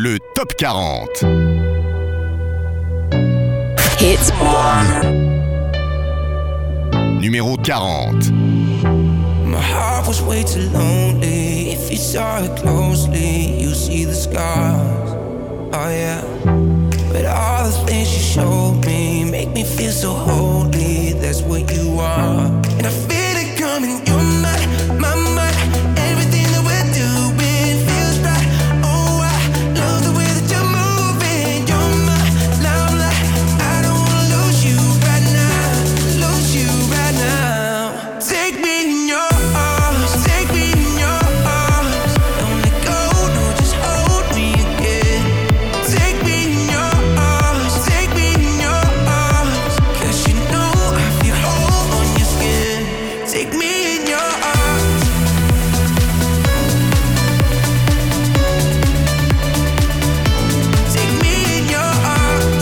le Top 40. Hit 1. Numéro 40. My heart was way too lonely. If you saw it closely, you see the scars. Oh yeah. But all the things you showed me make me feel so holy. That's what you are. And I feel it coming. You're my mind. Everything that we're doing feels right. Oh, I love the way that you're moving. You're my limelight. I don't wanna lose you right now. Lose you right now. Take me in your arms. Take me in your arms. Don't let go. No, just hold me again. Take me in your arms. Take me in your arms. 'Cause you know I feel whole on your skin. Take me in your arms. Take me in your arms.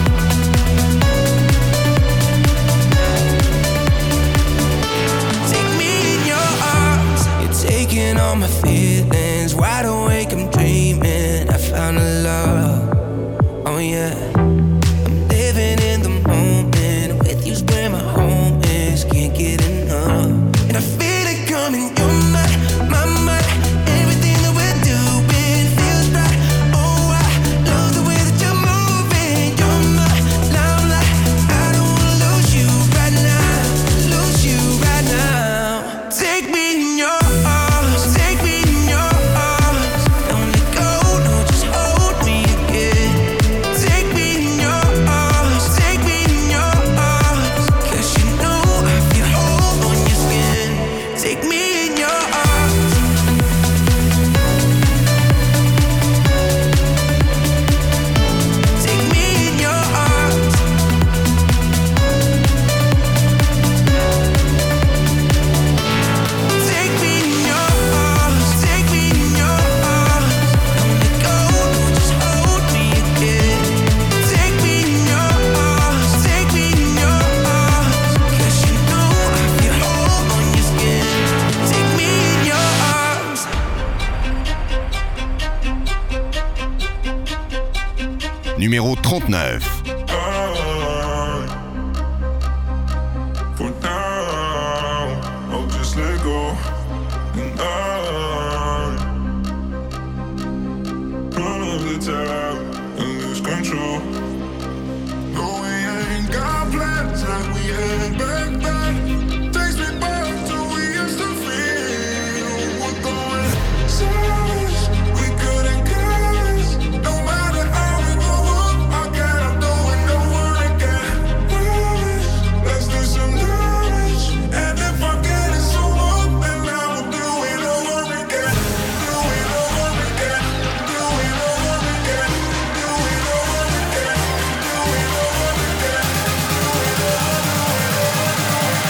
Take me in your arms. You're taking all my feelings. Wide awake, I'm dreaming. I found a love. Oh yeah. I'm living in the moment. With you's where my home is. Can't get enough. And I feel it coming. You're my mind. Everything that we're doing feels right. Oh, I love the way that you're moving. You're my limelight. I don't wanna lose you right now. Lose you right now. Take me in your arms. Take me in your arms. Don't let go. No, just hold me again. Take me in your arms. Take me in your arms. 'Cause you know I feel whole on your skin. Take me in your arms. Take me in your arms. Take me in your arms. Take me in your arms. Don't let go. No, just hold me again. Take me in your arms. Take me in your arms. 'Cause you know I feel whole on your skin. Take me in your arms. Numéro 39. For now, I'll just let go. And run up the tab and lose control. No, we ain't got plans like we had back then. Takes me back to we used to feel. We're going savage. We couldn't guess. No matter how we go up, I gotta do it over again. Let's do some damage. And if I get it so up, then I will do it over again. Do it over again. Do it over again. Do it over again. Do it over again. Do it over.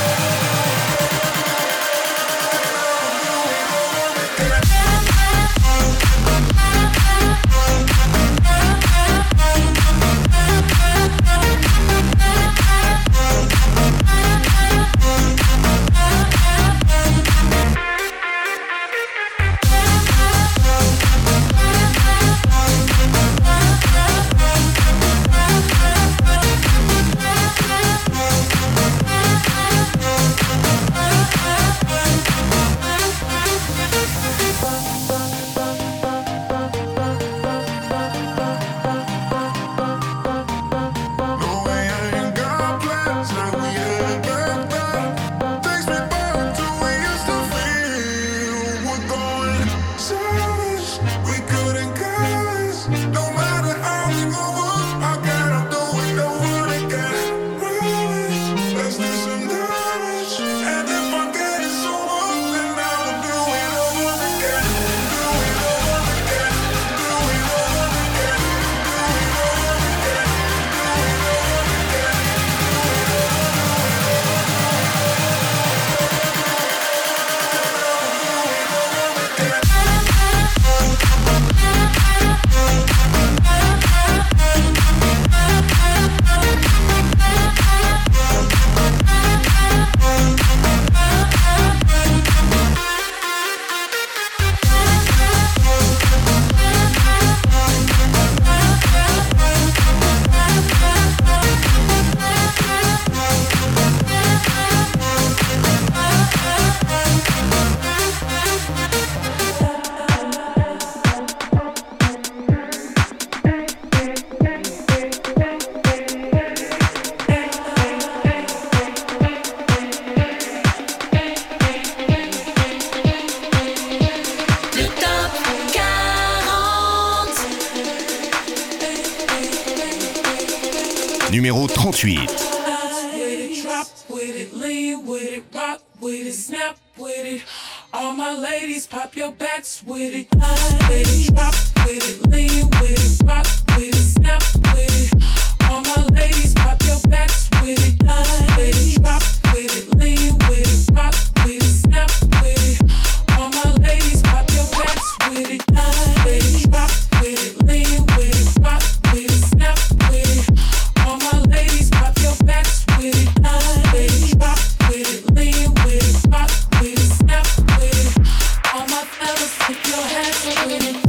Numéro 38. Drop with it, lean with it, rock with it, snap with it. All my ladies, pop your backs with it. With it, drop with it, lean with it, rock with it, snap with it. All my ladies, pop your backs with it. With it, drop with it, lean with it, rock with it, snap with it. All my ladies, pop your backs with it. With it, drop with it, lean with it, rock with it, snap with it. All my ladies, pop your backs with it. With it, drop with it, lean with it, rock with it, snap with it. All my fellas, put your hands up with it.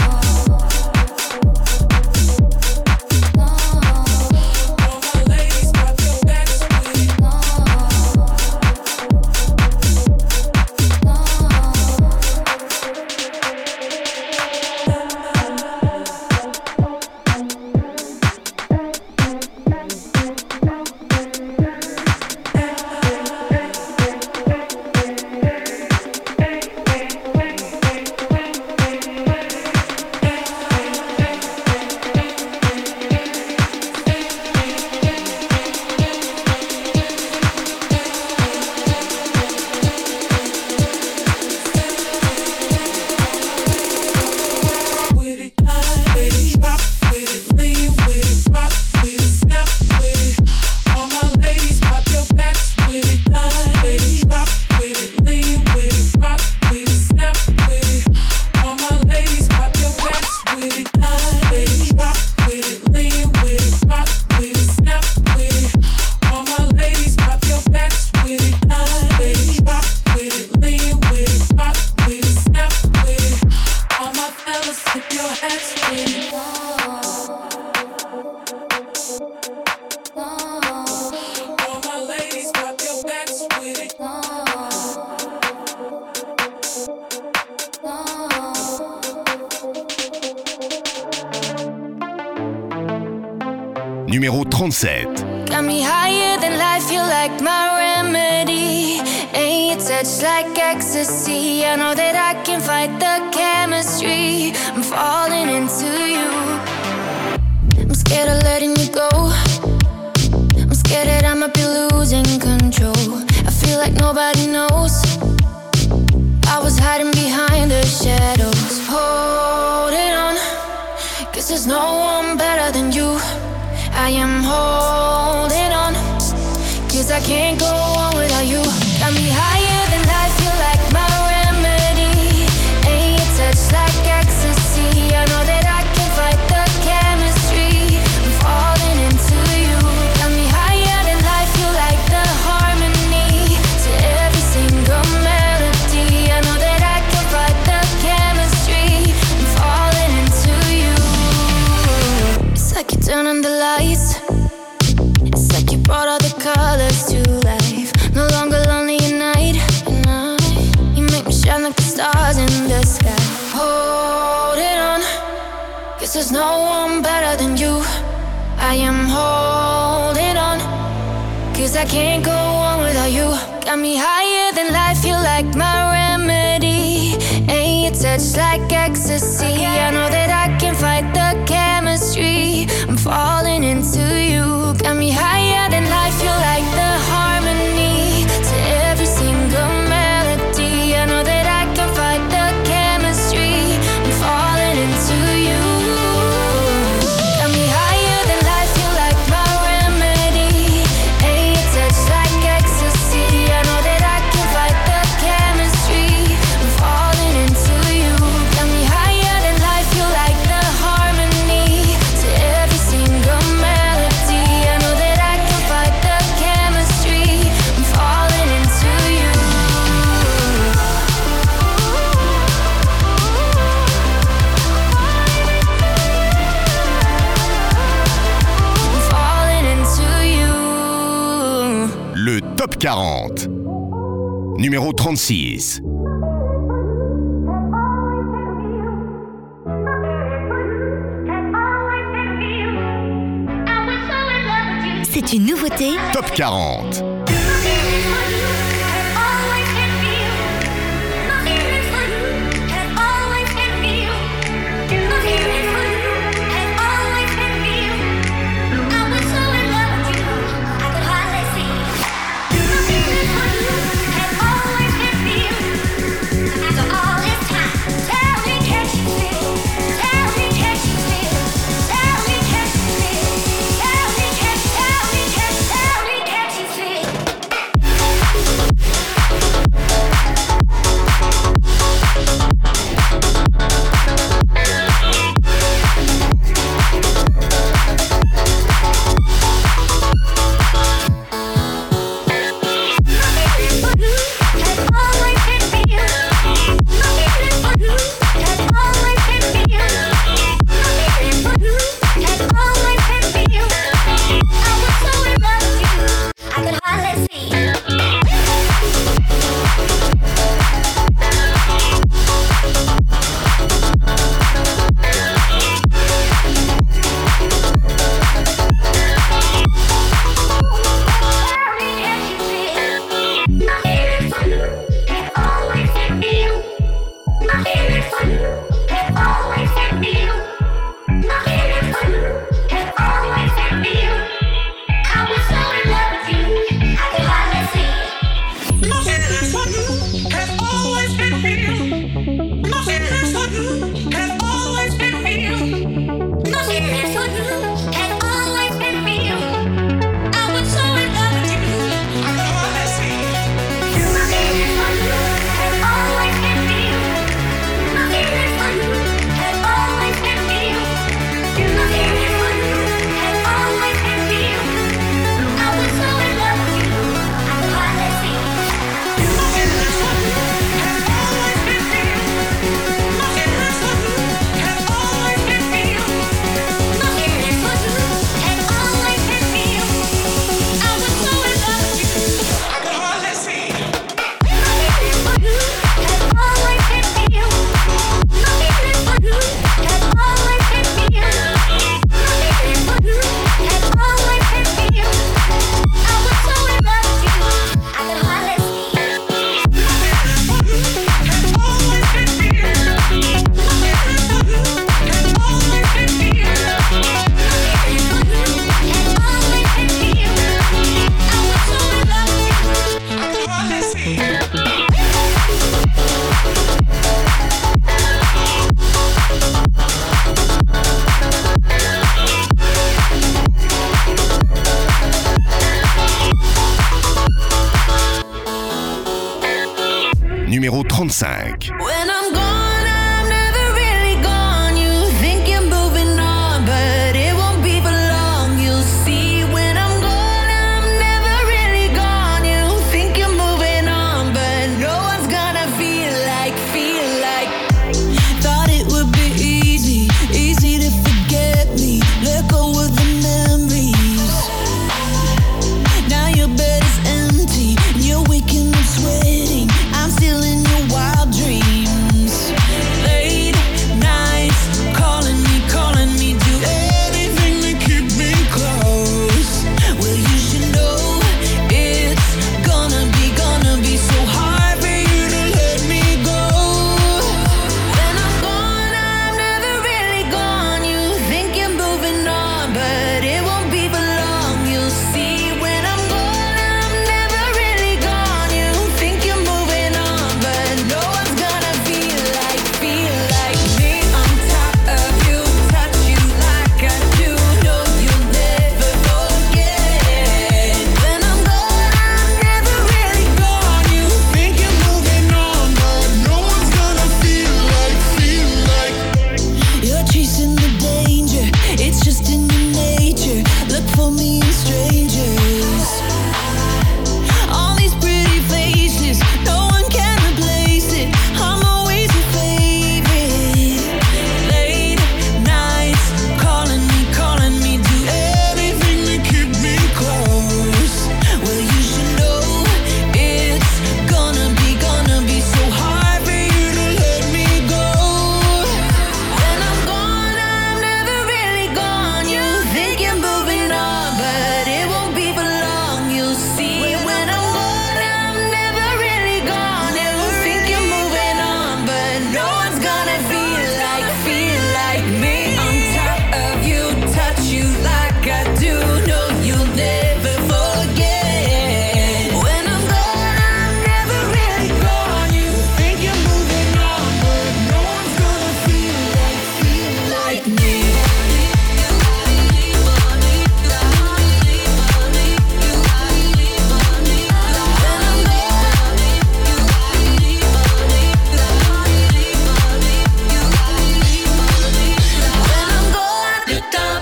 Numéro 37. Got me higher than life, you're like my remedy. Ain't your touch like ecstasy. I know that I can fight the chemistry. I'm falling into you. I'm scared of letting you go. I'm scared that I might be losing control. I feel like nobody knows. I was hiding behind the shadows. Holding on, 'cause there's no one better than you. I am holding on, 'cause I can't go on without you. Got me higher than life, you're like my remedy. Ain't your touch like ecstasy. I know that I can fight the chemistry. I'm falling into you. Got me higher than life, you're like the harmony to every single melody. I know that I can fight the chemistry. I'm falling into you. It's like you turn on the lights. It's like you brought all the colors to life. No longer lonely at night. You make me shine like the stars in the sky. Hold it on, 'cause there's no one better than you. I am holding on, 'cause I can't go on without you. Got me higher than life, you're like my remedy. Ain't your touch like ecstasy. I know that I can fight the chemistry. I'm falling into you. Got me higher than life, you're like the harmony to every single melody. I know that I can fight the chemistry. I'm falling into you. Got me higher than life, you're like my remedy. Ain't your touch like ecstasy. I know that I can fight the chemistry. I'm falling into you. Got me higher than life, you're like the harmony to every single melody. I know that I can fight the chemistry. I'm falling into you. I'm falling into you. Le Top 40. Numéro 36. C'est une nouveauté. Top 40. I was so in love. Numéro 35. When I'm gone, I'm never really gone. You think you're moving on, but it won't be for long. You'll see when I'm gone, I'm never really gone. You think you're moving on, but no one's gonna feel like. Thought it would be easy to forget me. Let go of the memories. Now your bed is empty, and you're waking up sweating. I'm still in your wild dreams. Late nights, calling me, do anything to keep me close. Well, you should know it's gonna be so hard for you to let me go. When I'm gone, I'm never really gone. You think you're moving on, but it won't be for long. You'll see when I'm gone, I'm never really gone. You think you're moving on, but no one's gonna feel like me on top of you, touch you like I do. No, you'll never forget. When I'm gone, I'm never really gone. You think you're moving on, but no one's gonna feel like. You're chasing the danger, it's just in your nature. Look for me in strangers. All these pretty faces, no one can replace it. I'm always your favorite. Late nights, calling me, do anything to keep me close. Well, you should know it's gonna be so hard for you to let me go. When I'm gone, I'm never really gone. You think you're moving on, but it won't be for long. You'll see when I'm gone, I'm never really gone. You think you're moving on, but no one's gonna feel like me on top of you, touch you like I do. No, you'll never forget. When I'm gone, I'm never really gone. You think you're moving on, but no one's gonna feel like me. Le top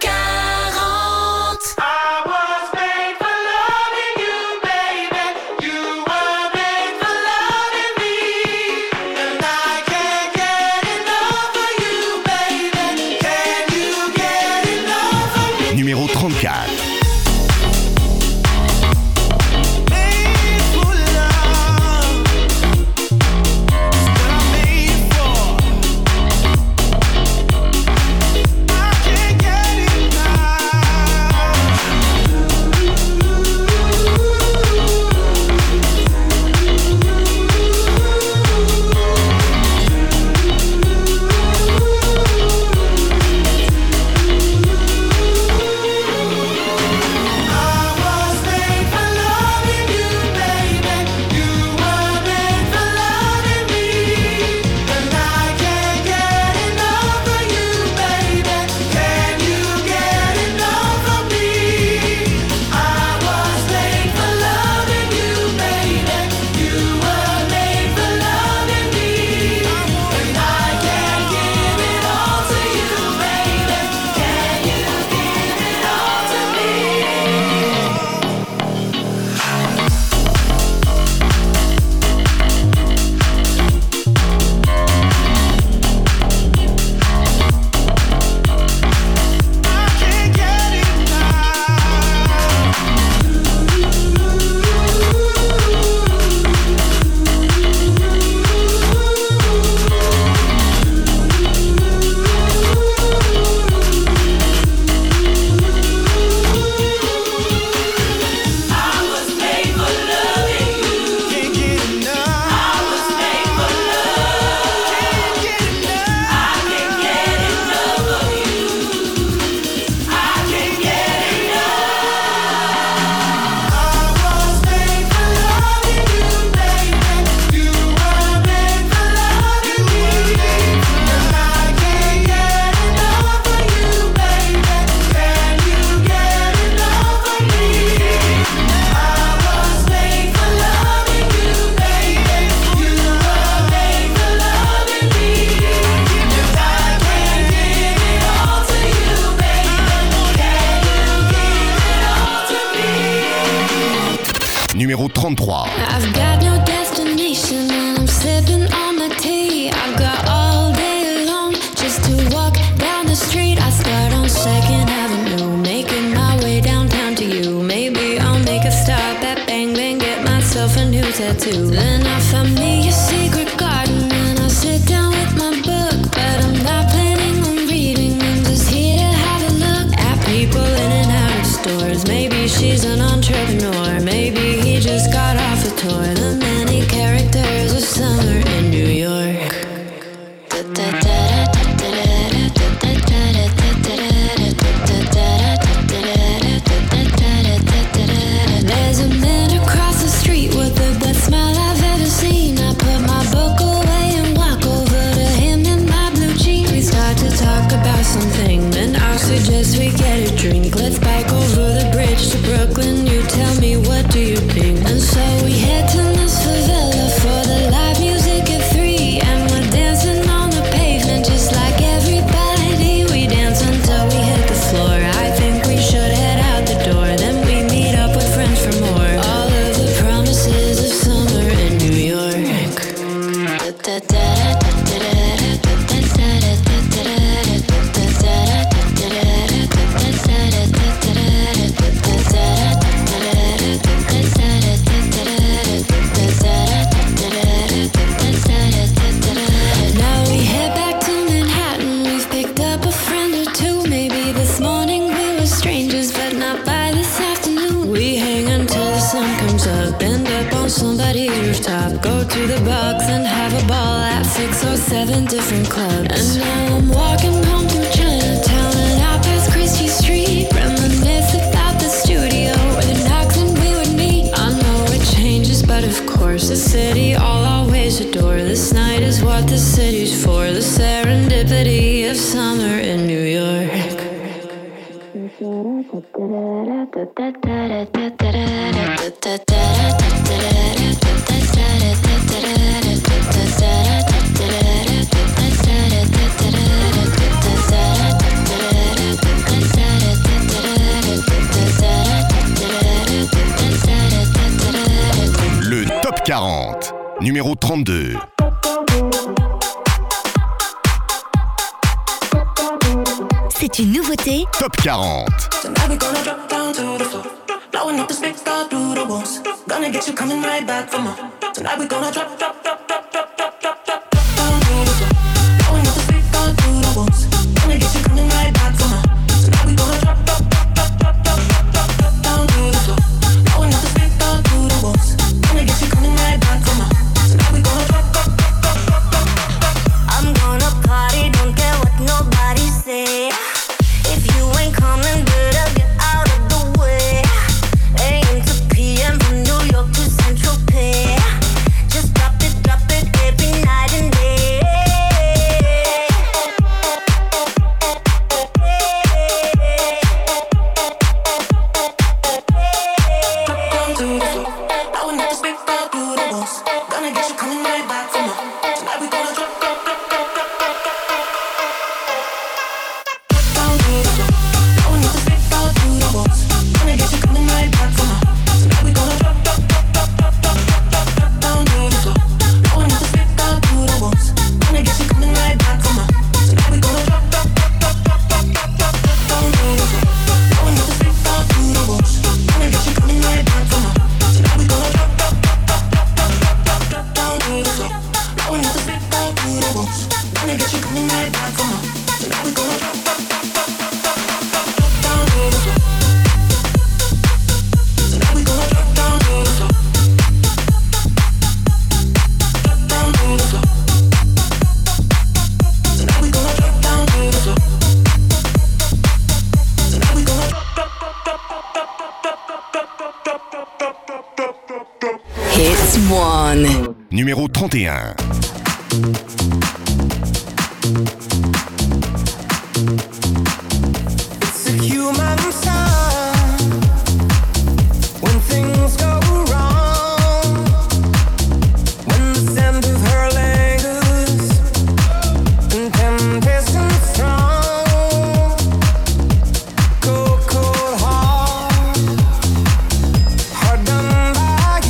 40. I was made for loving you, baby. You were made for loving me. And I can't get enough of you, baby. Can you get enough of me? Numéro 34. Made for love. It's what I'm made for. I can't get enough. numéro 33. I've got no destination and I'm sipping on the tea. I've got all day long just to walk down the street. I start on 2nd Avenue, making my way downtown to you. Maybe I'll make a stop at Bang Bang, get myself a new tattoo. Then I find me a secret garden and I sit down with my book. But I'm not planning on reading, I'm just here to have a look at people in and out of stores. Maybe she's an entrepreneur, maybe he just got off a tour. The many characters of summer in New York. There's a man across the street with the best smile I've ever seen. I put my book away and walk over to him in my blue jeans. We start to talk about something, then I suggest we get a drink. Let's bike over the bridge to Brooklyn. You tell me, what do you think? And so we head to Miss Favela for the live music at 3. And we're dancing on the pavement just like everybody. We dance until we hit the floor. I think we should head out the door. Then we meet up with friends for more. All of the promises of summer in New York. Now we head back to Manhattan. We've picked up a friend or two. Maybe this morning we were strangers, but not by this afternoon. We hang until the sun comes up, end up on somebody's rooftop. Go to the box and have a ball at 6 or 7 different clubs. And now I'm walking home through Chinatown and out past Christie Street. Reminisce about the studio where the knocks and we would meet. I know it changes, but of course the city I'll always adore. This night is what the city's for. The serendipity of summer in New York. Le Top 40, numéro 32. C'est une nouveauté. Top 40. Tonight we gonna drop down to the floor, blowing up the speakers through the walls. Gonna get you coming right back for more. Tonight we gonna drop down to the floor, blowing up the speakers through the walls. Gonna get you coming right back for more. Tonight we gonna drop down to the floor, blowing up the speakers through the walls. Gonna get you coming right back for more. Tonight we gonna drop. I'm gonna party, don't care what nobody say. If you ain't coming, better get out of the way. AM to PM from New York to Central Pay. Just drop it every night and day. Drop down to the floor, blowing up the speakers through the walls. Gonna get you coming right back for more. Tonight we gonna drop. Down to the floor, blowing up the speakers through the walls. Gonna get you coming right back for more. Tonight we gonna drop. Down to the floor, blowing up the speakers through the walls. Gonna get you coming right back for more. Tonight we gonna drop. Down to the floor, blowing up the speakers through the walls. Gonna get you coming right back for more. Tonight we gonna drop. Down to the floor, blowing up the speakers through the walls. Gonna get you coming right back for more. Tonight we gonna drop. Down to the floor. Tonight we gonna drop down to the floor. Down to the floor. Tonight we gonna drop down to the floor. Tonight we gonna drop. Hits 1. Numéro 31. It's a human sign when things go wrong. When the scent of her lingers and temptation strong. Cold, cold heart, hard done by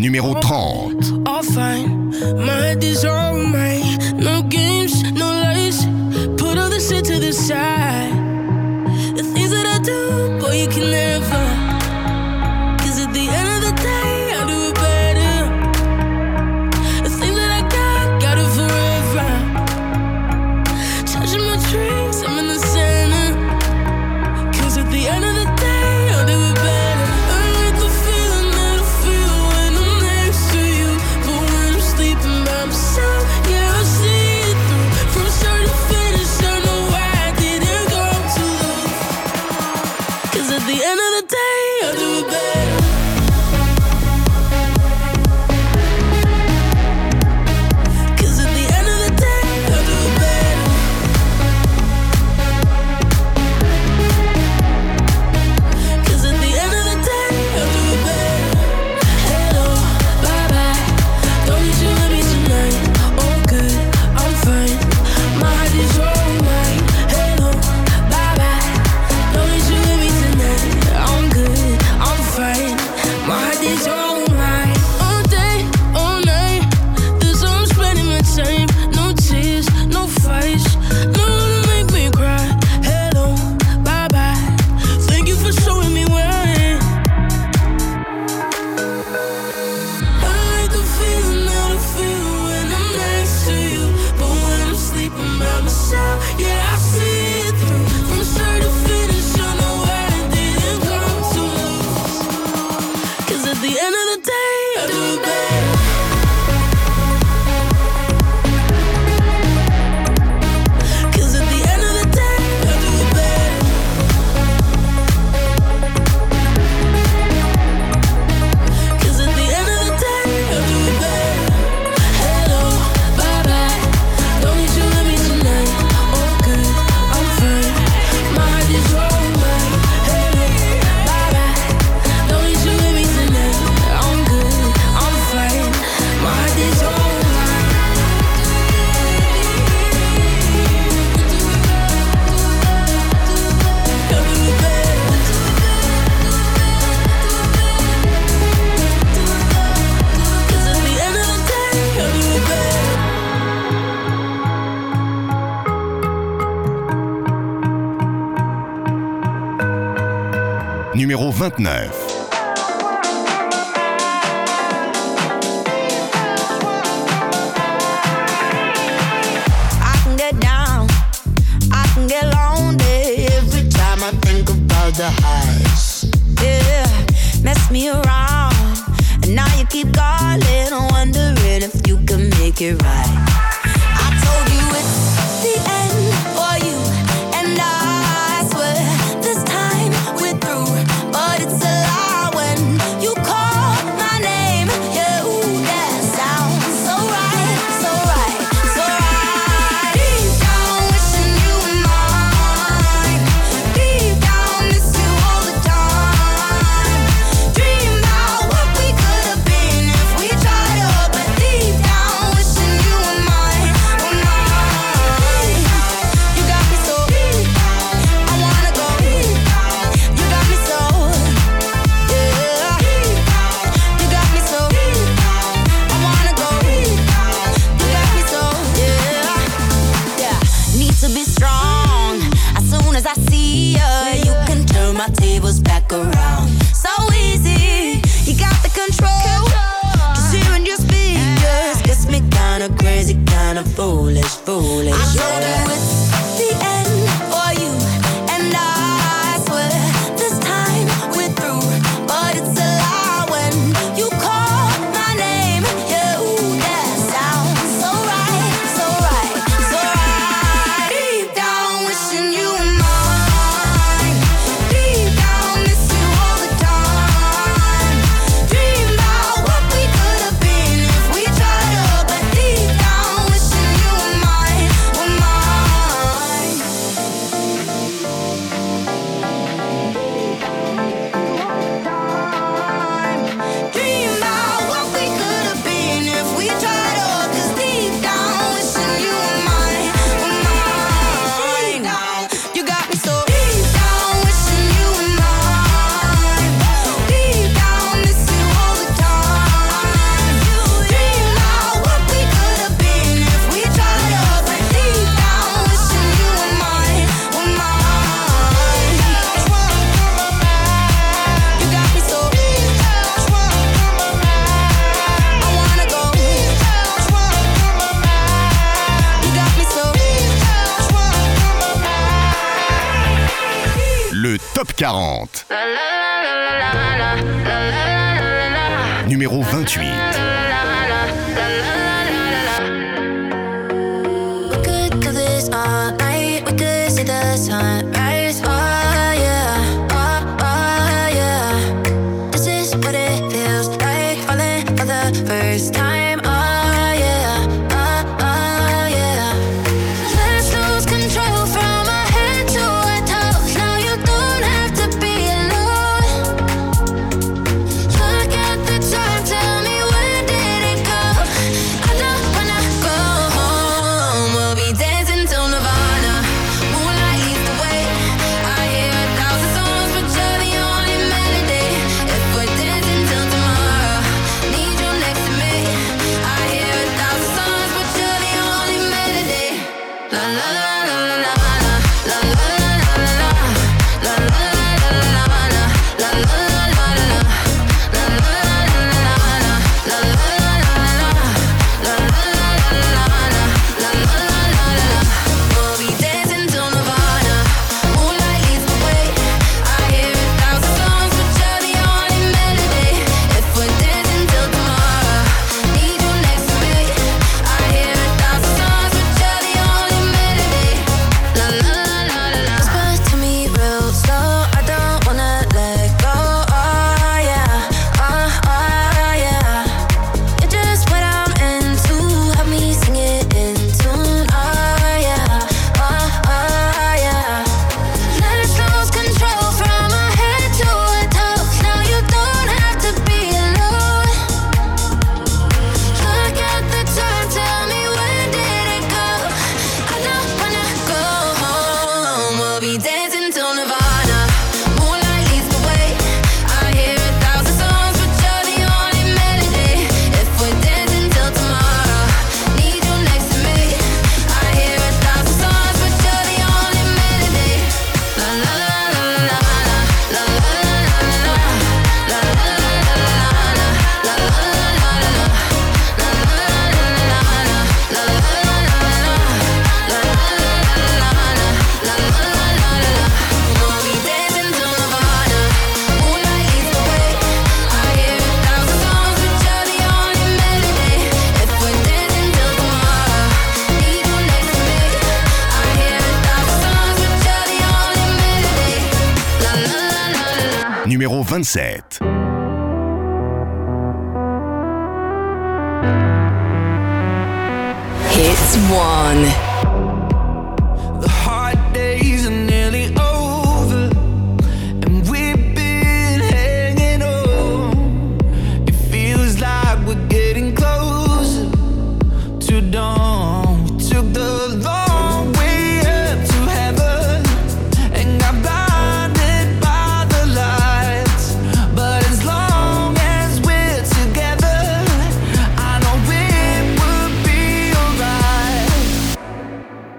Numéro 30. All fine, my head is alright. No games, no lies. Put all the shit to the side. The things that I do, boy, you can never. 'Cause at the end of the day, I do it better. The things that I got it forever. Touching my dreams, I'm in the center. 'Cause at the end of the day, I'll do it better. I like the feeling that I feel when I'm next to you. But when I'm sleeping by myself, yeah, I see it through. From start to finish, I know why I didn't go too low. 'Cause at the end of the day, I'll do it better. 'Cause at the end of the day, I'll do it better. 'Cause at the end of the day, I'll do it better. Hello, bye bye. Don't need you with me tonight. All good, I'm fine. My heart is all mine. Hello, bye bye. Don't need you with me tonight. I'm good, I'm fine. My heart is all mine. All day, all night. This I'm spending my time. No tears, no fights. No one to make me cry. Hello, bye bye. Thank you for showing me why. I like the feeling that I feel when I'm next to you. But when I'm sleeping by myself, yeah, I see it through. From start to finish, I know why I didn't come to lose. 'Cause at the end of the day, I'll do it better. 'Cause at the end of the day, I'll do it better. 'Cause at the end of the day, I'll do it better. Hello, bye bye. Don't need you with me tonight. All good, I'm fine. My heart is all mine. Hello, bye bye. Don't need you with me tonight. I'm good, I'm fine. My heart is all mine. I'll do it better. 'Cause at the end of the day, I'll do it better. Numéro 29. I can get down, I can get lonely every time I think about the highs. Yeah, mess me around, and now you keep calling, wondering if you can make it right. I told you it's the end for you, and I swear this time we're through. But it's a lie when you call my name. Yeah, ooh, that sounds so right, so right, so right. Deep down, wishing you were mine. Deep down, miss you all the time. Dream about what we could have been if we tried up. But deep down, wishing you were mine, were mine. You got me so I wanna go. You got me so, yeah. You got me so I wanna go. You got me so, yeah. Yeah, need to be strong. As soon as I see you, you can turn my tables back around. So easy, you got the control. Just hearing your speakers gets me kinda crazy, kinda foolish, foolish. I told you it's the end for you, and I swear this time we're through. But it's a lie when you call my name. Yeah, ooh, that sounds so right, so right, so right. Deep down, wishing you were mine. Deep down, miss you all the time. Dream about what we could have been if we tried up. But deep down, wishing you were mine, were mine. Le Top 40. Numéro 28. We could do this all night. We could see the sunrise. Oh yeah, oh yeah. This is what it feels like, falling for the first time. Oh yeah, oh yeah. Let's lose control from our head to our toes. Now you don't have to be alone. Look at the time, tell me when did it go? I don't wanna go home. We'll be dancing till Nirvana. Moonlight leads the way. I hear 1,000 songs, but you're the only melody. If we're dancing till tomorrow, need you next to me. I hear 1,000 songs, but you're the only melody. La la la la la la la la la la la la la la la la la la. We'll be dancing till Nirvana. Moonlight leads the way. I hear 1,000 songs, but you're the only melody. If we're dancing till tomorrow, need you next to me. I hear 1,000 songs, but you're the only melody. La la la la la. Whisper to me real slow. I don't wanna let go. Oh yeah, oh yeah. You're just what I'm into. Help me sing it in tune. Oh yeah, oh yeah. Let's lose control from our head to our toes. Now you don't have to be alone. Look at the time, tell me when did it go? I don't wanna go home. We'll be dancing till Nirvana. Moonlight leads the way. I hear 1,000 songs, but you're the only melody. If we're dancing till tomorrow, need you next to me. I hear 1,000 songs, but you're the only melody. La la la la la la la la la la We'll be dancing till Nirvana. Moonlight leads the way. I hear 1,000 songs, but you're the only melody. If we're dancing till tomorrow, need you next to me. I hear 1,000 songs, but you're the only melody. La la la la la. Numéro 27. Hits 1. The hard days are nearly over, and we've been hanging on. It feels like we're getting closer to dawn. We took the long way up to heaven and got blinded by the lights. But as long as we're together, I know it will be alright.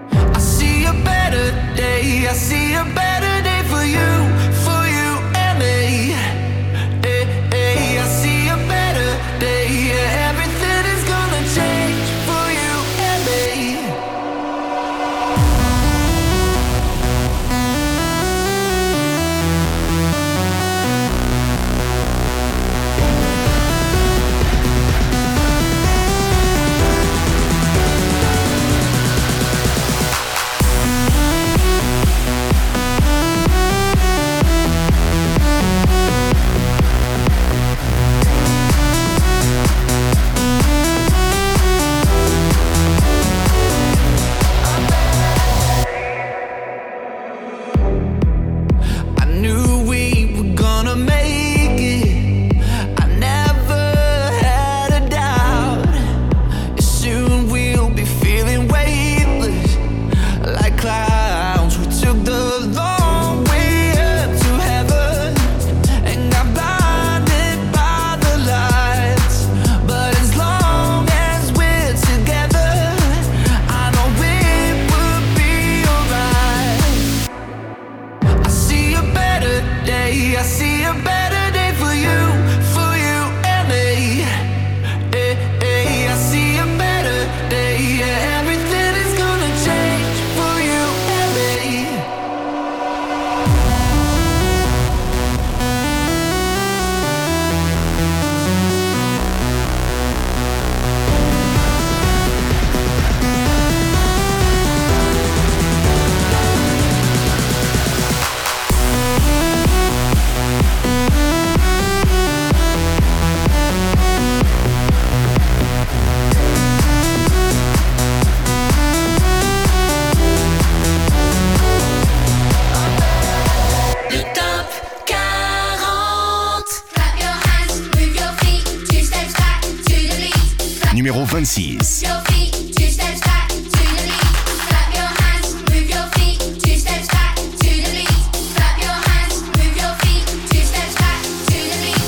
Numéro 26. Your feet, two steps back to the beat. Clap your hands, move your feet, two steps back to the beat. Clap your hands, move your feet, two steps back to the beat.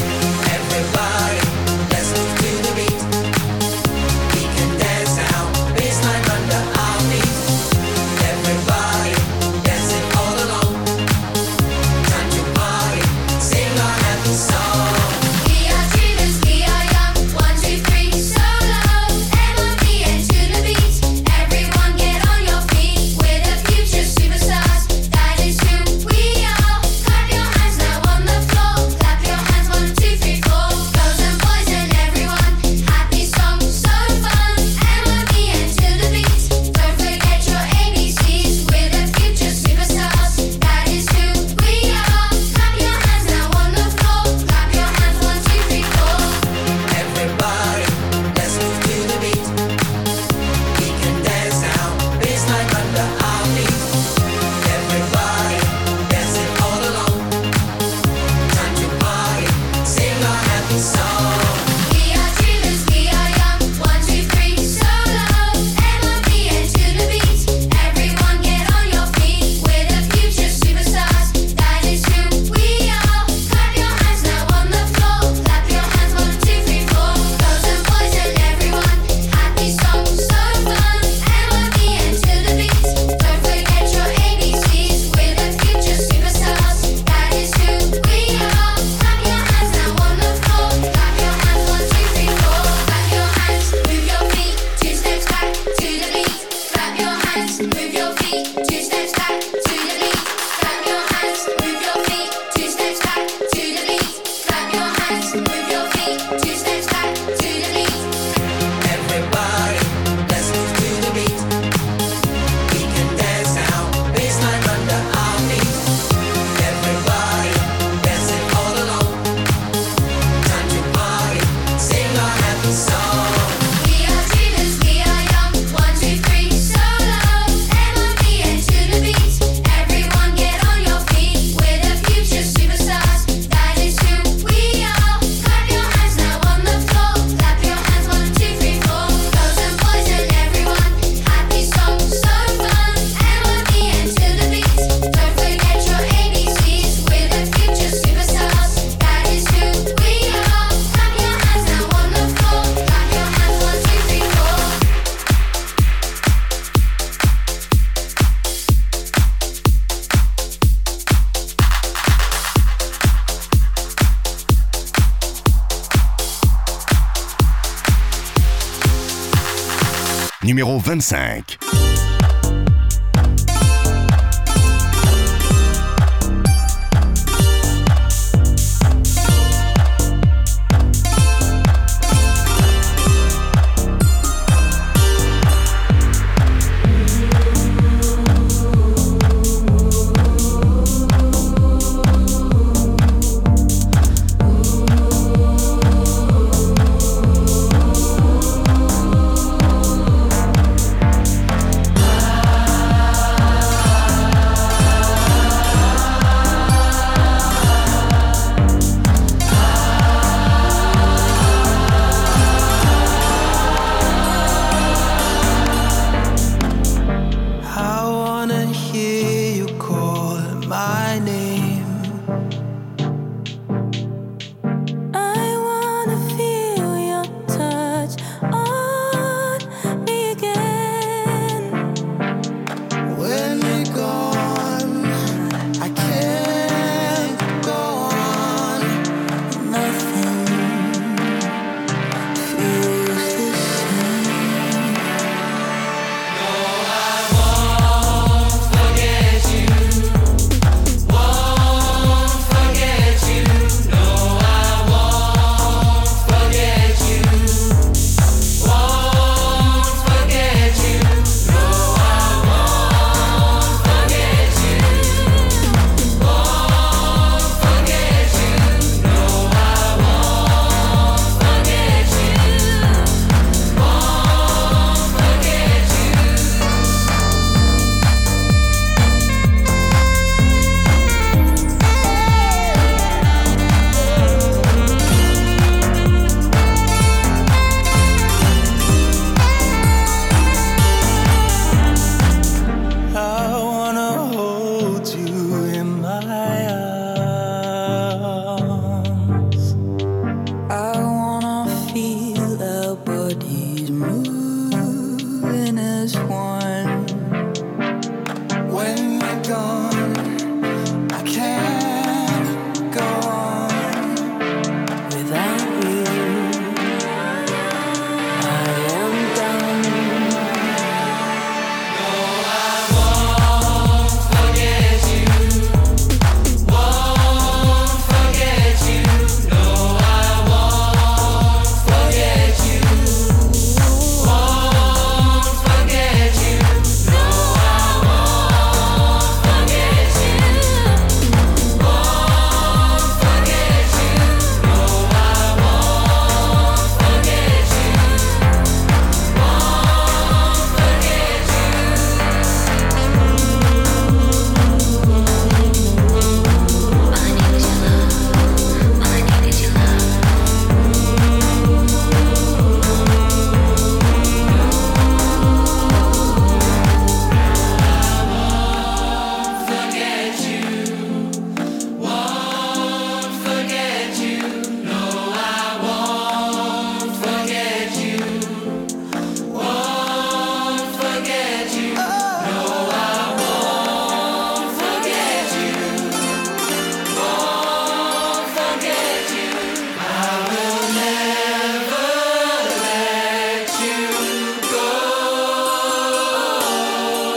Everybody, let's move to the beat. We can dance now, baseline under our feet. Everybody, dancing all along. Time to party, sing our happy song. We are dreamers, we are young. 1, 2, 3, solo. M.O.P. to the beat. Everyone get on your feet. We're the future superstars. That is who we are. Clap your hands now on the floor. Clap your hands, 1, 2, 3, 4. Girls and boys and everyone. Happy song, so fun. M.O.P. to the beat. Don't forget your ABCs. We're the future superstars. That is who we are. Clap your hands now on the floor. Clap your hands, 1, 2, 3, 4. Everybody, let's move to the beat. We can dance now, baseline under our feet. Everybody, dancing all along. Time to party, sing our happy song. We are dreamers, we are young. 1, 2, 3, solo. M.O.P. to the beat. Everyone get on your feet. We're the future superstars. That is who we are. Clap your hands now on the floor. Clap your hands, 1, 2, 3, 4. Girls and boys and everyone. Happy song, so fun. M.O.P. to the beat. Don't forget your ABCs. We're the future superstars. That is who we are. Clap your hands now on the floor. Clap your hands, 1, 2, 3, 4. Clap your hands, move your feet, two steps back to the beat. Clap your hands, move your feet, two steps back to the beat. Clap your hands, move your feet, two steps back to the beat. Clap your hands, move your feet, two steps back to the beat. Everybody, let's move to the beat. We can dance now, baseline under our feet. Everybody, dancing all along. Time to party, sing our happy song. We are dreamers, we are young. 1, 2, 3, solo. M.O.P. to the beat. Everyone get on your feet. We're the future superstars. That is who we are. Clap your hands now on the floor. Clap your hands, 1, 2, 3, 4. Girls and boys and everyone. Happy song, so fun. M.O.P. to the beat. Don't forget your ABCs. We're the future superstars. That is who we are. Clap your hands now on the floor. Clap your hands, 1, 2, 3, 4. Numéro 25.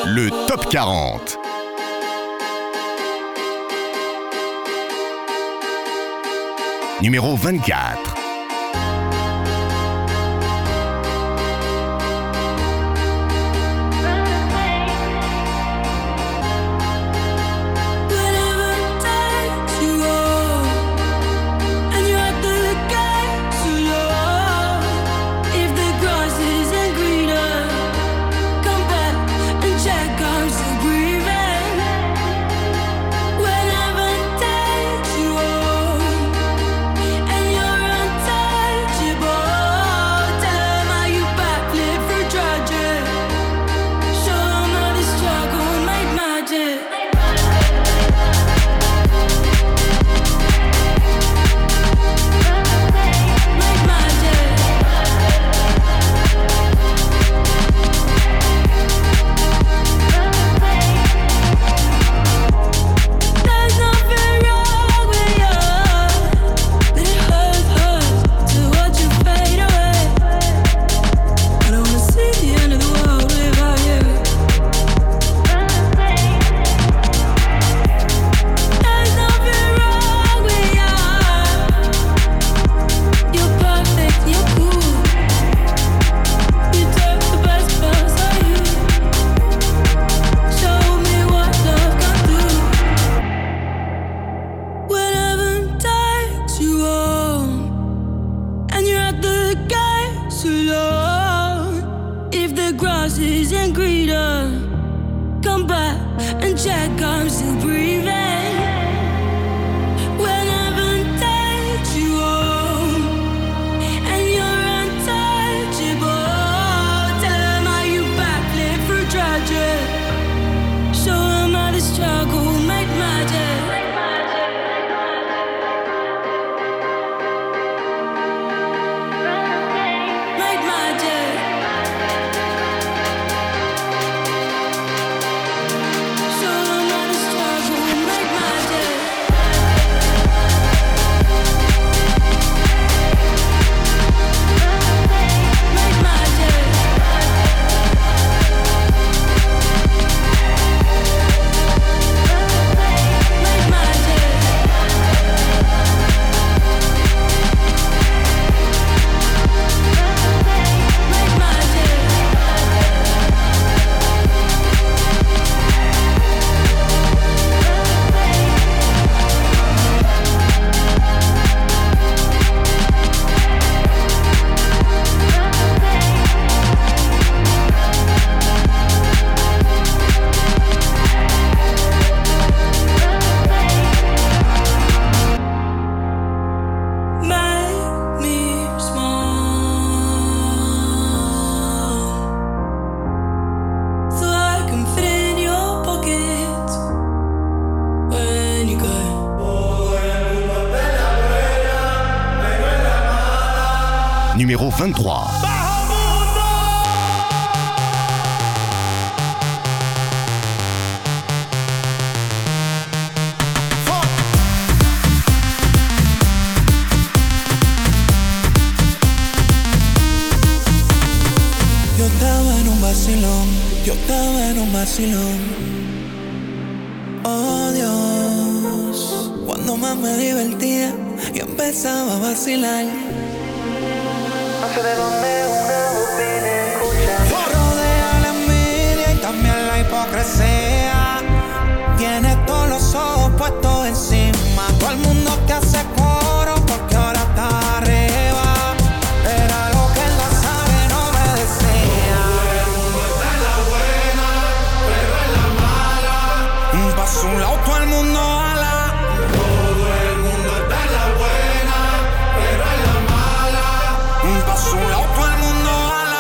Le Top 40. Numéro 24. Numéro 23. Yo estaba en un vacilón. Oh Dios, cuando más me divertía y empezaba a vacilar. No sé de dónde una voz viene escuchar. Rodea la envidia y también la hipocresía. Tiene todos los ojos puestos encima. Todo el mundo te hace coro porque ahora está arriba. Era lo que él no sabe, no me decía. Paso un lado, todo el mundo ala. Todo el mundo está en la buena, pero en la mala. Paso un lado, todo el mundo ala.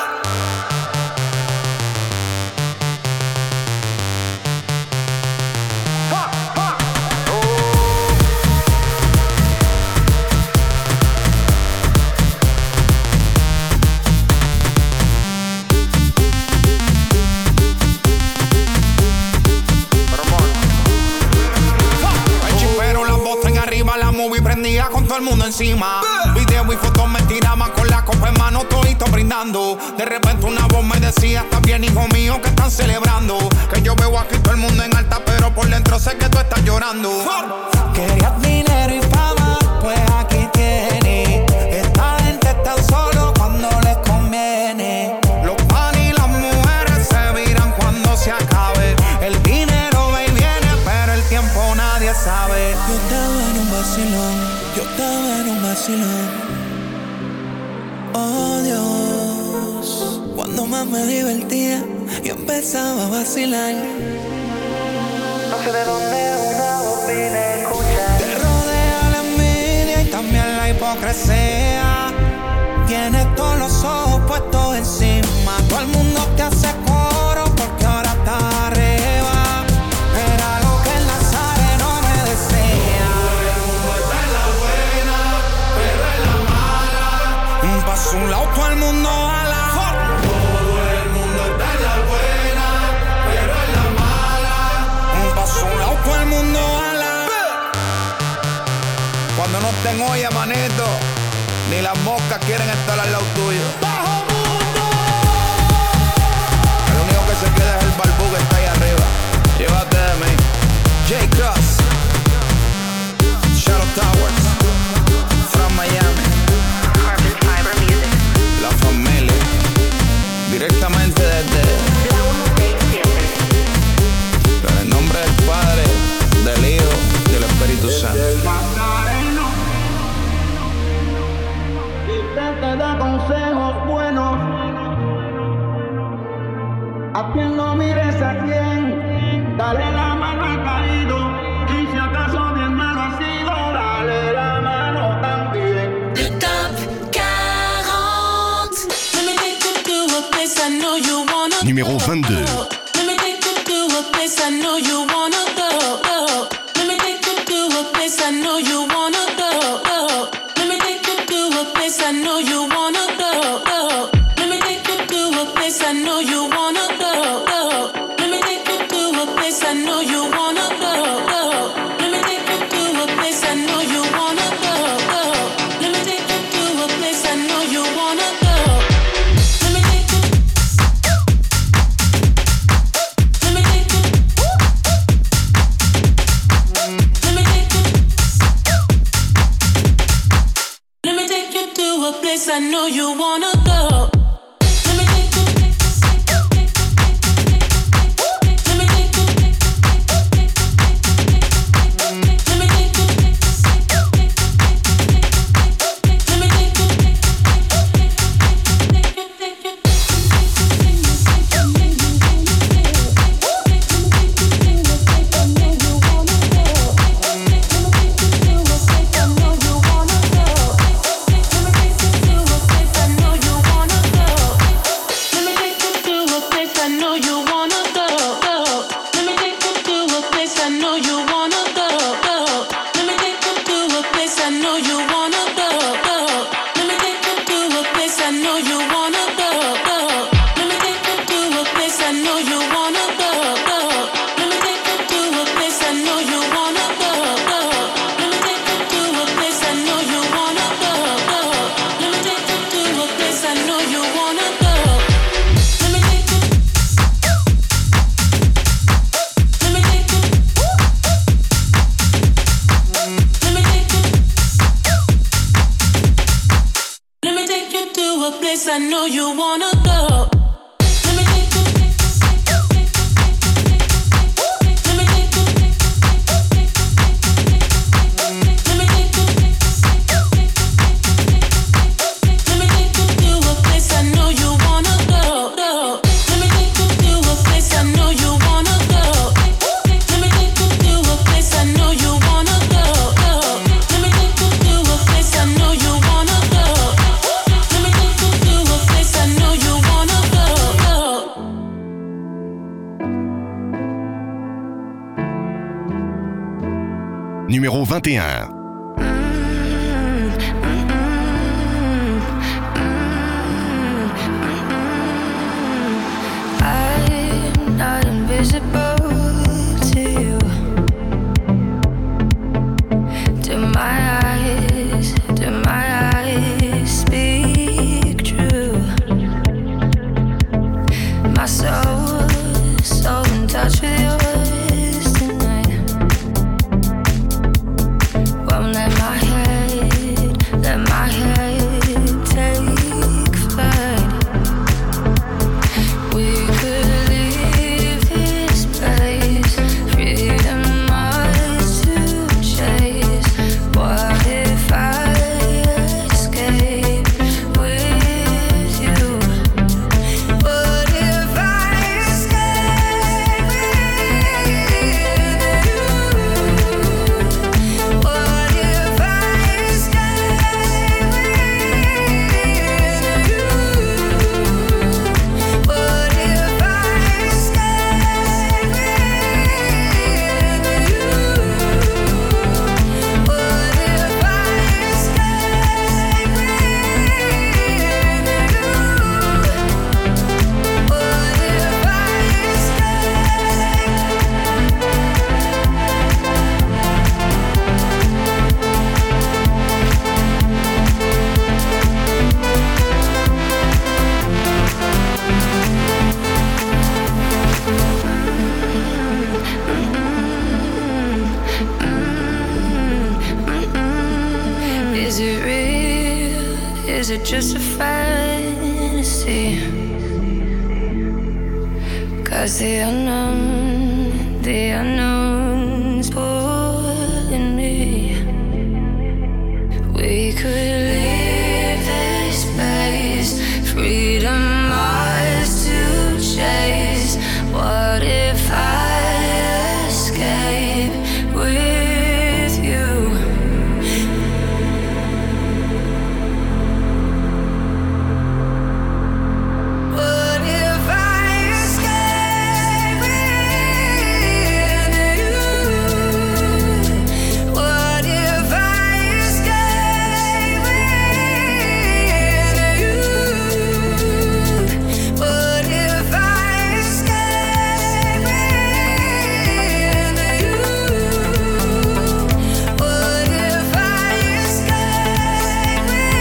Con todo el mundo encima. Video y fotos me tiraban con la copa en mano, todito brindando. De repente una voz me decía: ¿estás bien, hijo mío? ¿Qué está están celebrando. Que yo veo aquí todo el mundo en alta, pero por dentro sé que tú estás llorando. Querías dinero y fama, pues aquí tienes. Esta gente está solo cuando les conviene. Los pan y las mujeres se viran cuando se acabe. El dinero va y viene, pero el tiempo nadie sabe. Yo estaba en un vacilón, yo estaba en un vacilón. Oh Dios, cuando más me divertía, yo empezaba a vacilar. No sé de dónde una voz vine a escuchar. Te rodea la envidia y también la hipocresía. Tienes todos los ojos puestos encima. Todo el mundo te hace coro porque ahora estás arriba. Era lo que el Nazareno me decía. Todo el mundo está en la buena, pero en la mala. Paso un lado, todo el mundo ala. Todo el mundo está en la buena, pero en la mala. Paso un lado, todo el mundo ala. Cuando no estén olla, manito, ni las moscas quieren estar al lado tuyo. ¡Bajo mundo! El único que se queda es el barbú que está ahí arriba. Llévate de mí. J-Cross, Shadow Towers, from Miami. La familia, directamente desde en el nombre del Padre, del Hijo y del Espíritu Santo. Te da consejos buenos. A quien no mires a quien, dale la mano al caído. Y si acaso bien malo ha sido, dale la mano también. The Top 40. Let me take you to a place I know you wanna Numéro 22. Let me take you to a place I know you wanna go. Let me take you to a place I know you wanna go. Let me take you to a place I know you wanna go. Let me take you to a place I know you wanna go. Let me take you to a place I know you wanna go. Let me take you to a place I know you wanna go. Let me take you to a place I know you wanna go. Let me take you. Let me take you. Let me take you. Let me take you to a place I know you wanna go. Let me take you. Let me take you. Let me take you. Let me take you. I know you wanna go. Let me take you. Let me take you. Let me take you. Let me take you to a place I know you wanna go. Let me take you to a place I know you wanna go. Let me take you to a place I know you wanna go. Let me take you to a place I know you wanna go. Let me take you to a place I know you wanna go. Numéro 21. I'm not invisible to you. Do my eyes speak true? My soul touch with yours tonight. Won't let my head take flight. We could leave this place, freedom ours to chase. What if I escape with you? What if I escape with you? What if I escape with you? What if I escape with you? What if I escape with Is it real? Is it just a fantasy? 'Cause the unknown's pulling me. We could leave this place, freedom ours to chase. What if I escape with you? What if I escape with you? What if I escape with you? What if I escape with you? What if I escape with you?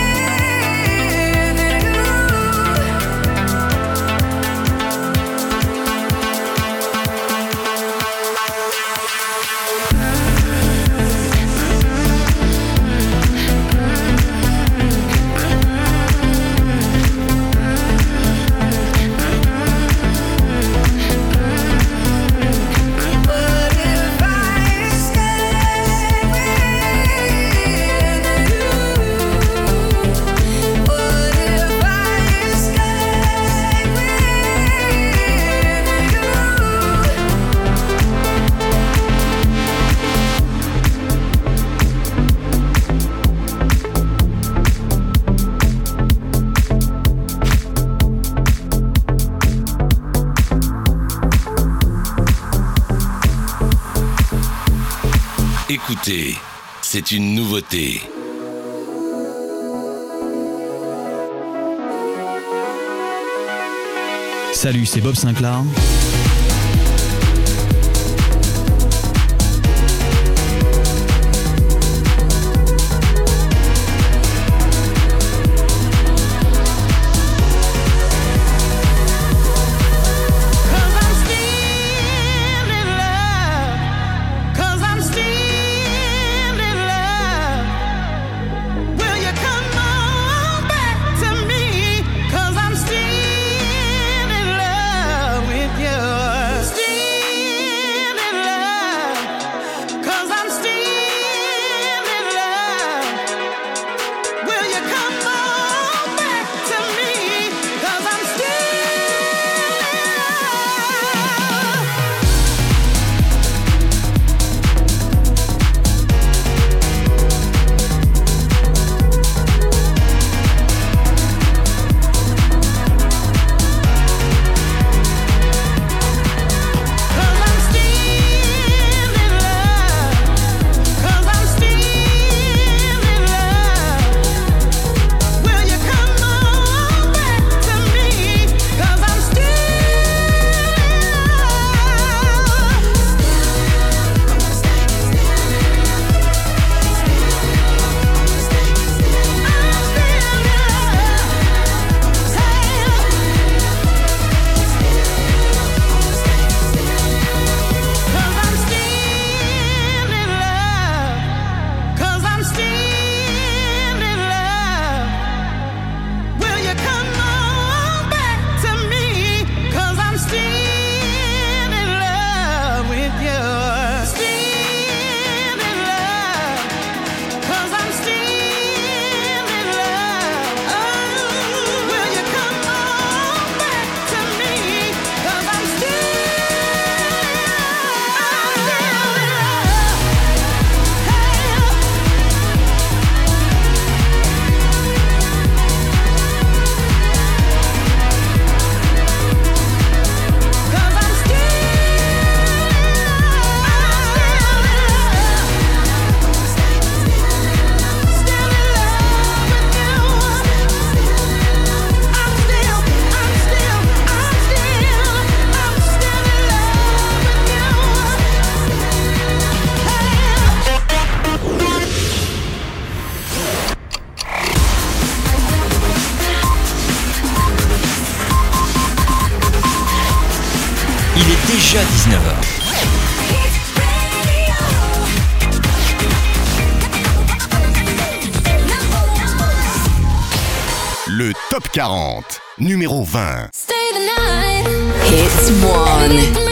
What if I escape with you? What if I escape with Écoutez, c'est une nouveauté. Salut, c'est Bob Sinclair. Will you come on back to me? 'Cause I'm still in love with you. déjà 19h. Le top 40, numéro 20. Hits 1.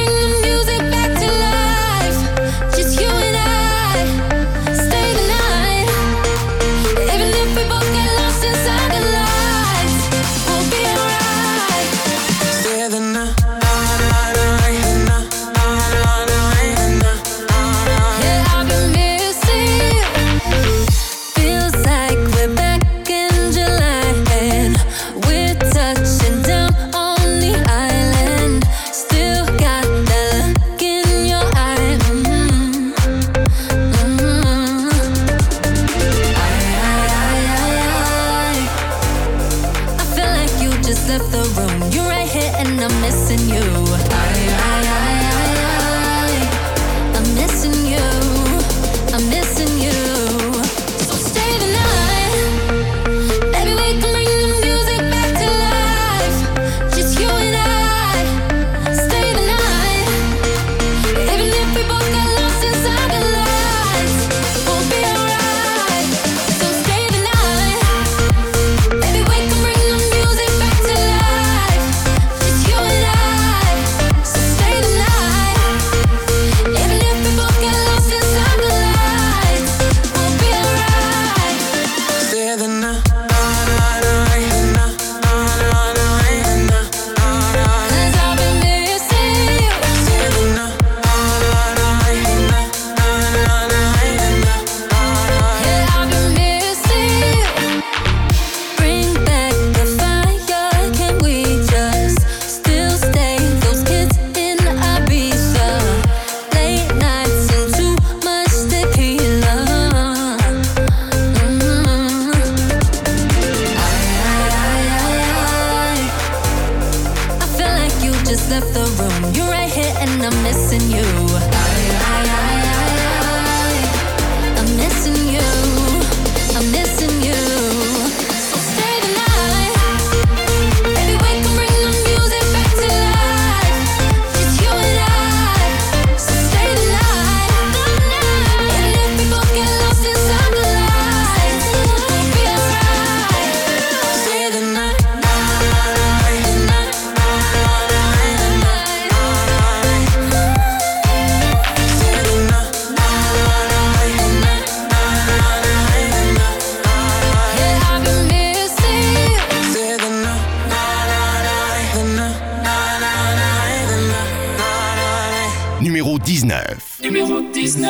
Numéro 19. Numéro 19.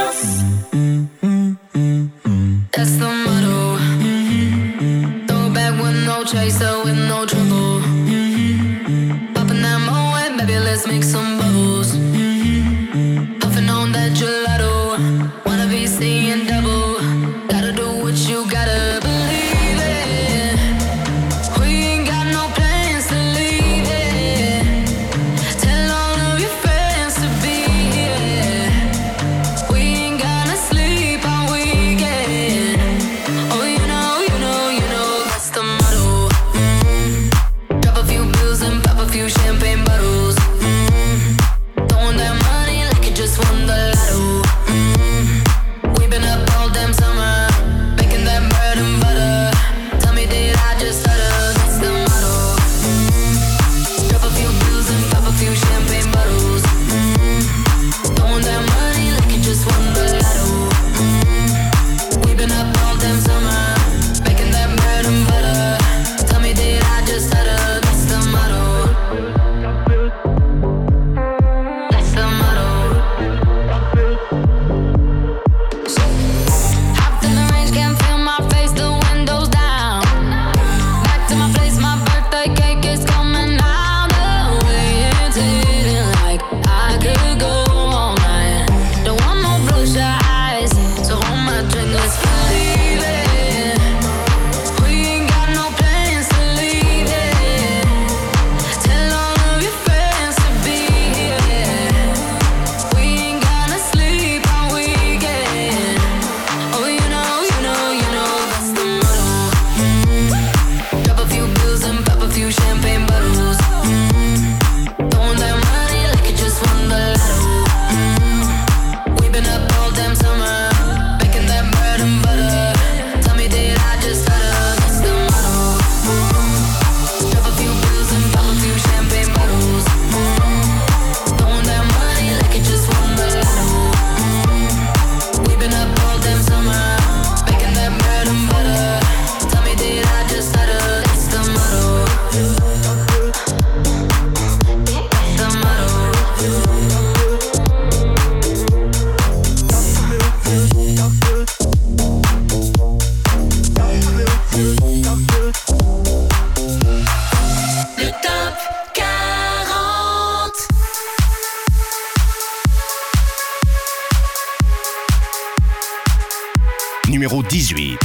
That's the motto. Throw back with no chaser, with no trouble. Popping that Moet, baby, let's make some bubbles. Puffing on that gelato. Wanna be seeing double. Gotta do what you gotta believe it. We ain't got no plans to leave it. Tell all of your friends to be here. We ain't gonna sleep. numéro 18.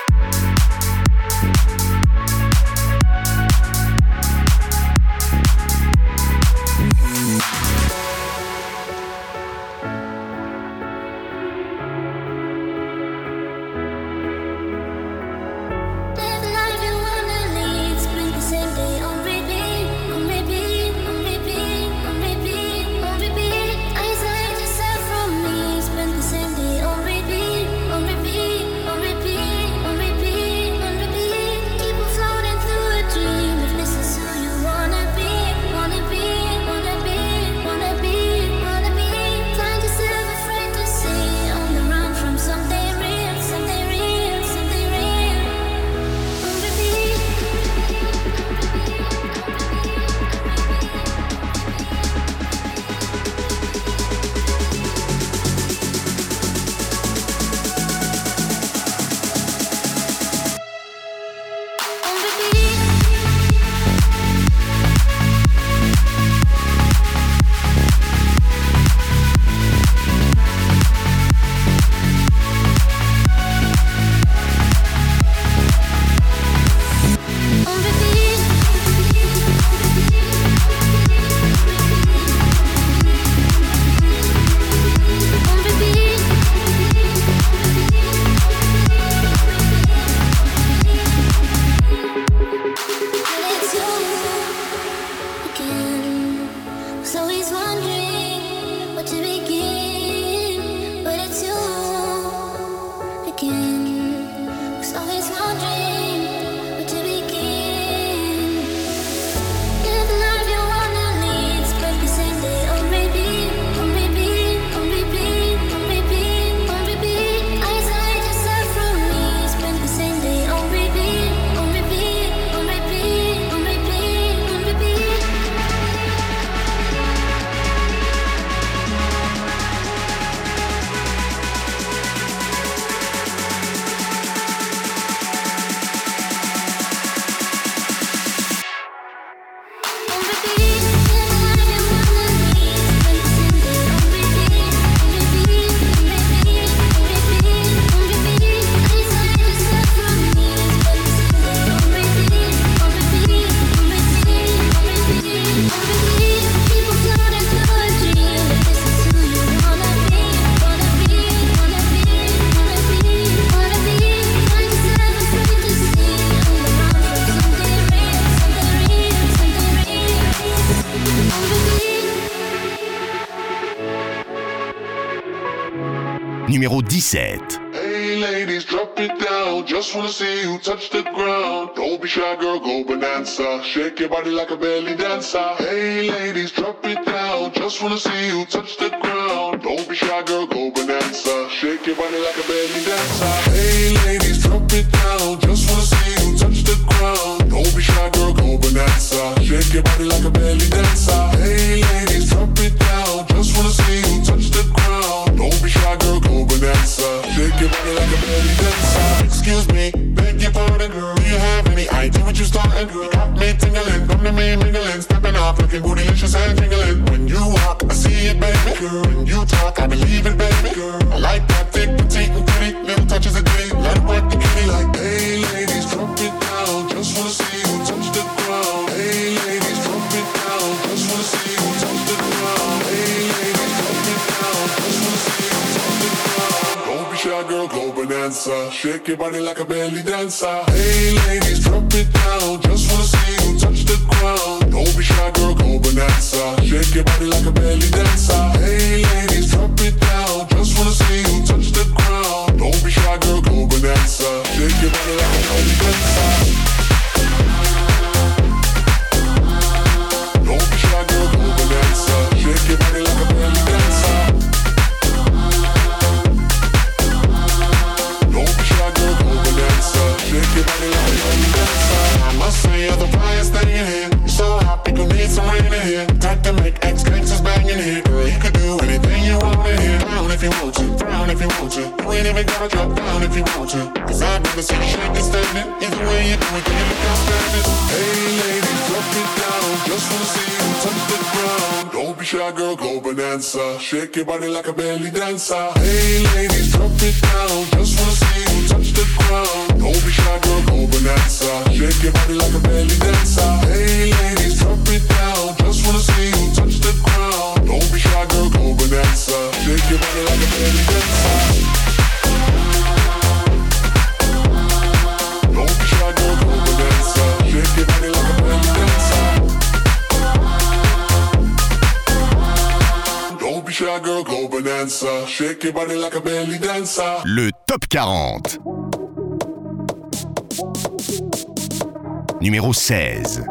Numéro 17. Hey ladies, drop it down. Just wanna see you touch the ground. Don't be shy, girl, go bonanza. Shake your body like a belly dancer. Hey ladies, drop it down. Just wanna see you touch the ground. Don't be shy, girl, go bonanza. Shake your body like a belly dancer. Hey ladies, drop it down. Just wanna see you touch the ground. Don't be shy, girl, go bonanza. Shake your body like a belly dancer. Hey ladies, drop it down. Just wanna see you touch the ground. Don't be shy, girl, go bonanza. Shake your body like a belly dancer. Excuse me, beg your pardon, girl. Do you have any idea what you starting, girl? Got me tingling, come to me mingling, stepping off, looking bootylicious and jingling. When you walk, I see it, baby, girl. When you talk, I believe it, baby, girl. I like that thick, petite, and pretty, little touches of ditty. Let it work the kitty like, hey ladies, drop it down. Just wanna see you touch the ground. Hey ladies, drop it down. Just wanna see you touch the ground. Hey ladies, drop it down. Just wanna see you touch the ground. Don't be shy, girl, go bonanza. Shake your body like a belly dancer. Hey ladies, drop it down. Just wanna see you touch the ground. Don't be shy, girl, go bonanza. Shake your body like a belly dancer. Hey ladies, drop it down. Just wanna see you touch the ground. Don't be shy, girl, go bonanza. Shake your body like a belly dancer. Don't be shy, girl, go bonanza. Shake your body like a belly dancer. Don't be shy, girl, go bonanza. Shake your body like a belly dancer. I must say you're the brightest thing in here. You're so hot, people need some rain in here. Type to make ex-gangsters bang in here. Girl, you could do anything you want in here. Down if you want to, down if you want to. You ain't even gotta drop down if you want to. Cause I'd rather see you shaking, standing. Either way you do it, can you look outstanding? Hey ladies, drop it down. Just wanna see you touch the ground. Don't be shy, girl, go bonanza. Shake your body like a belly dancer. Hey ladies, drop it down. Just wanna see you touch the ground. Don't be shy, girl, go bonanza. Shake your body like a belly dancer. Hey ladies, drop it down. Just wanna see you touch the ground. Don't be shy, girl, go bonanza. Shake your body like a belly dancer. Don't be shy, girl, go bonanza. Shake your body like a belly dancer. Don't be shy, girl, go bonanza. Shake your body like a belly dancer. Le Top 40. Numéro 16.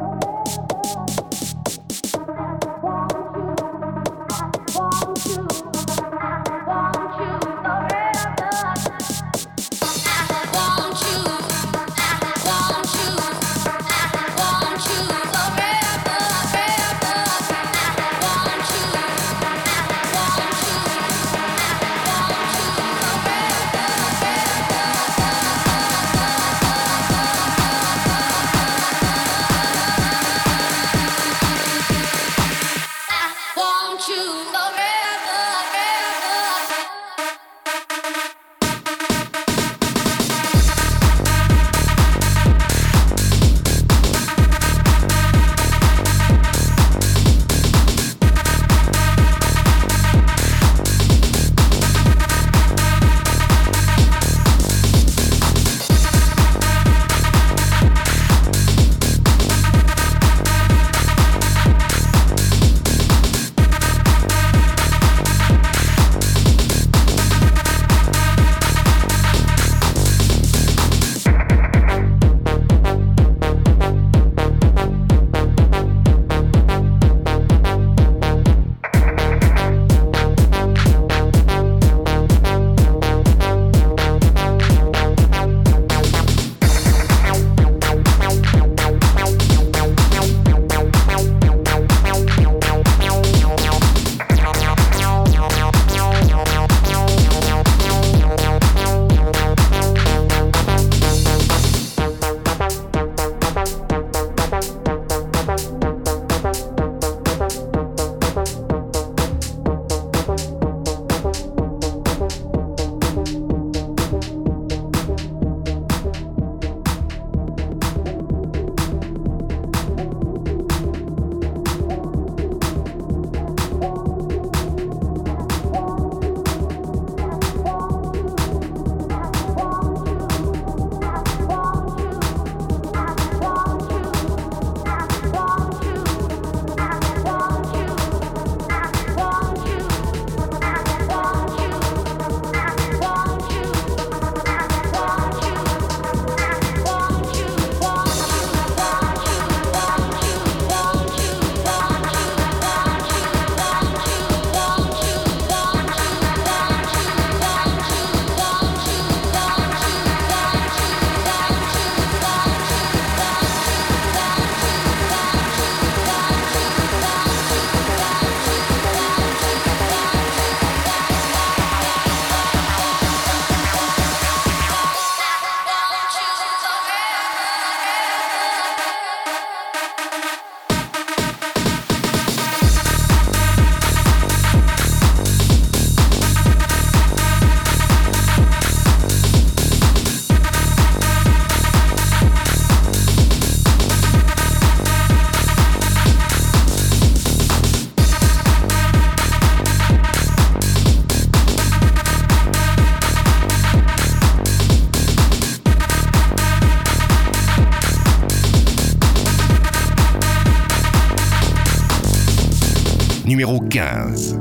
Numéro 15.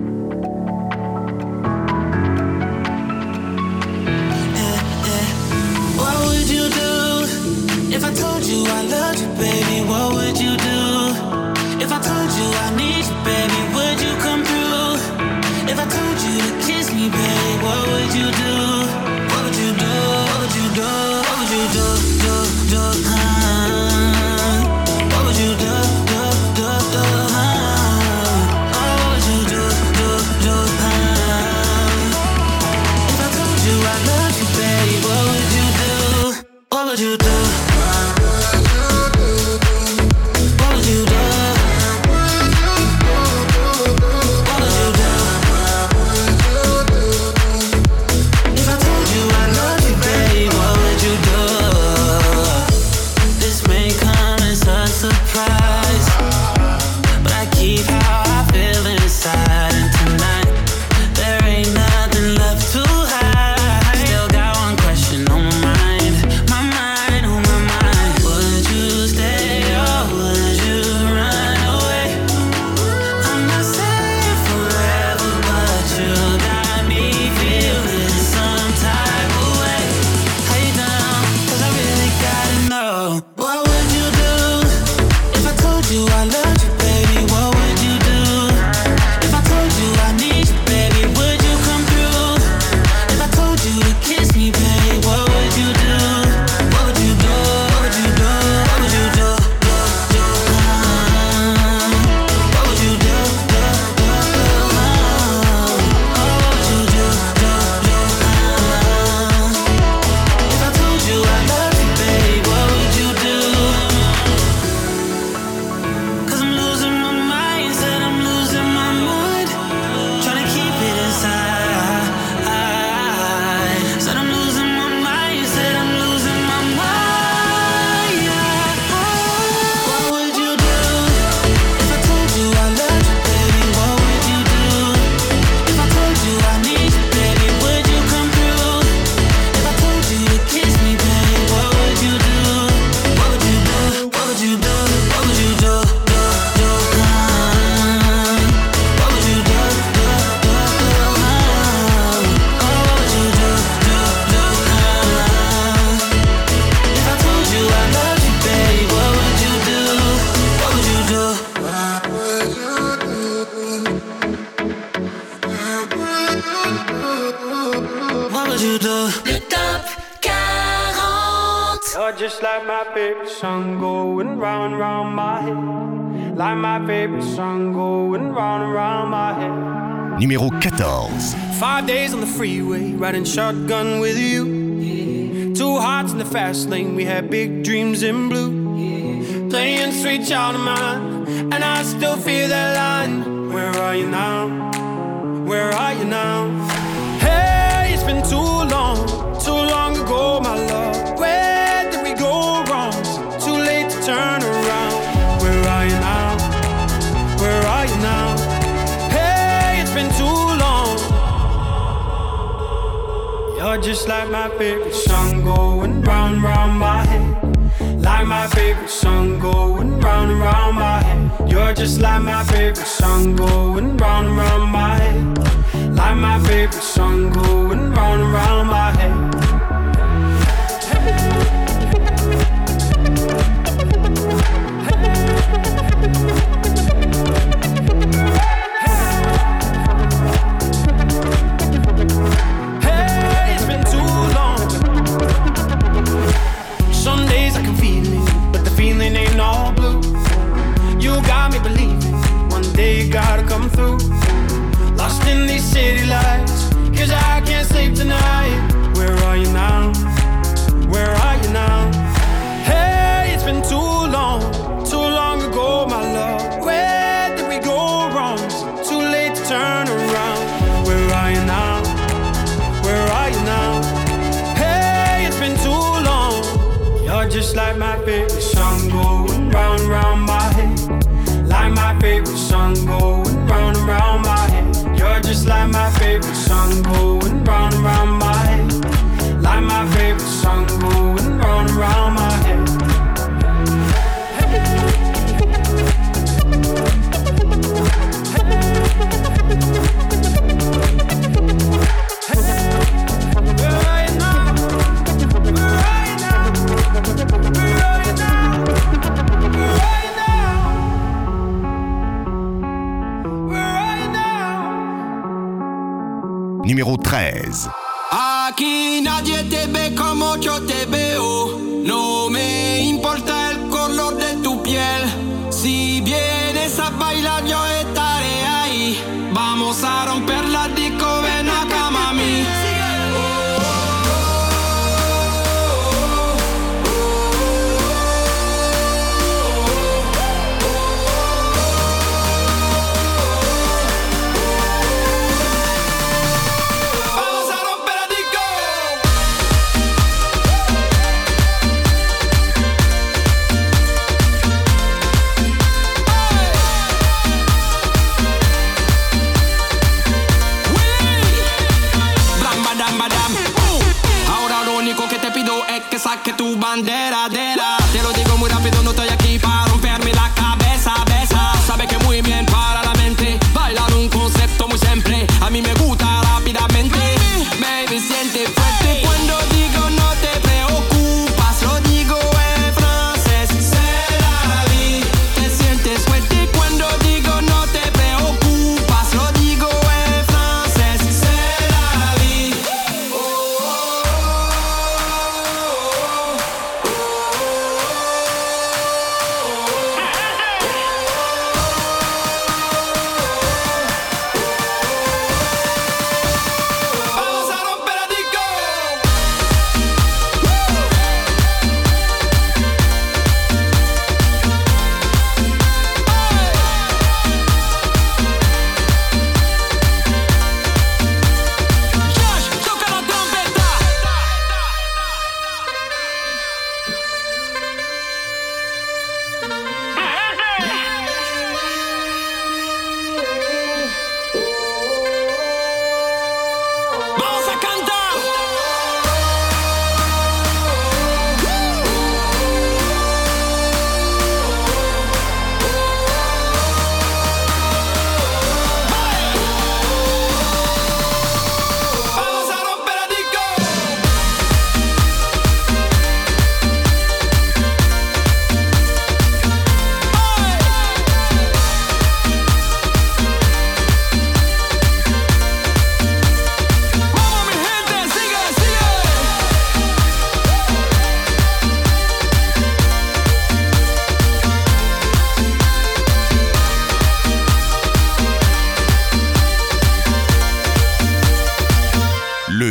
What would you do if I told you I loved you, baby? What would you do if I told you I need you, baby? Would you come through? If I told you to kiss me, baby, what would you do? What would you do? What would you do? What would you do? What would you do? What would you do? What would you do? du dos. Le top 40. You're just like my favorite song going round and round my head. Like my favorite song going round and round my head. Numéro 14. 5 days on the freeway, riding shotgun with you. Two hearts in the fast lane, we had big dreams in blue. Playing Sweet Child of Mine, and I still feel that line. Where are you now? Where are you now? Hey, it's been too long ago, my love. Where did we go wrong? It's too late to turn around. Where are you now? Where are you now? Hey, it's been too long. You're just like my favorite song going round and round my head. Like my favorite song going round and round my head. You're just like my favorite song going round and round my head. Like my favorite song going round and round my head. Hey, it's been too long. Some days I can feel it, but the feeling ain't all blue. You got me believing one day you gotta come through. Lost in these city lights, 'cause I can't sleep tonight. Where are you now? Where are you now? Hey, it's been too long ago, my love. Where did we go wrong? It's too late to turn around. Where are you now? Where are you now? Hey, it's been too long. You're just like my favorite song going round and round my head. Like my favorite song going round and round my head. You're just like my favorite song going round and round my head. Like my favorite song going round and round my head. Numéro 13. Aquí nadie te ve como yo te veo. No me importa el color de tu piel. Si vienes a bailar yo estaré ahí. Vamos a romper la disco, ven acá mami. Saque tu bandera, te lo digo muy rápido, no estoy aquí para romperme la cabeza, besa. Sabe que muy bien para la mente, bailar un concepto muy simple. A mí me gusta rápidamente, baby, siente fuerte cuando digo no te preocupas. Lo digo en francés, c'est la vie. Te sientes fuerte cuando digo no te preocupas. Lo digo en francés, c'est la vie. Oh, oh, oh, oh.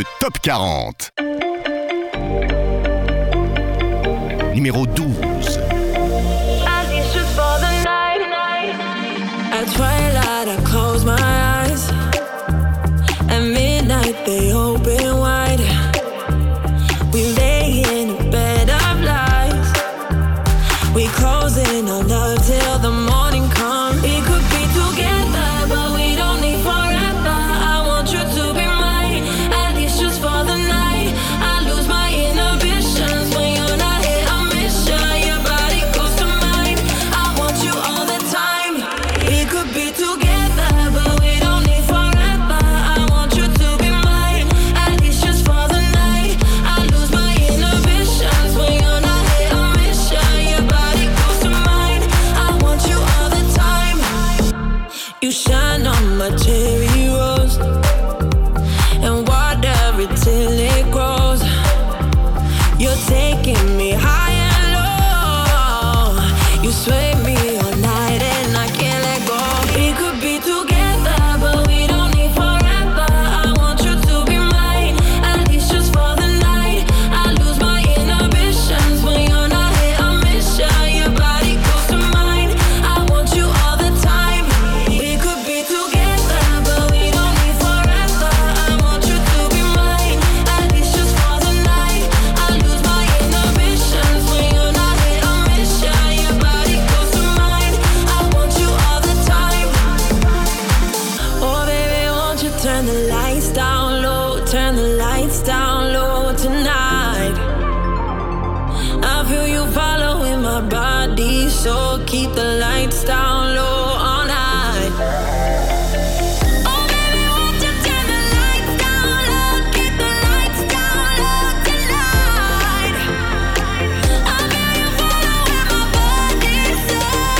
Top 40. Numéro 12. At twilight I close my eyes. At midnight they open wide. We lay in a bed of lies. We close in on love till the morning comes. We could be together, but we don't need forever. I want you to be mine, at least just for the night. I lose my inhibitions when you're not here. I miss you, your body goes to mine. I want you all the time. We could be together, but we don't need forever. I want you to be mine, at least just for the night. I lose my inhibitions when you're not here. I miss you, your body goes to mine. I want you all the time. You shine on my cherry rose and water it till it grows. You're taking me high and low. You sway me all night and I can't let go. We could be together, but we don't need forever. I want you to be mine, at least just for the night. I lose my inhibitions when you're not here. I miss you, your body goes to mine. I want you all the time. We could be together, but we don't need forever. I want you to be mine, at least just for the night. I lose my inhibitions when you're not here. I miss you, your body goes to mine. I want you all the time. Oh baby, won't you turn the lights down low, turn the lights down low tonight. I feel you following my body, so keep the lights down low all night. Oh baby, won't you turn the lights down low, keep the lights down low tonight. I feel you following my body, so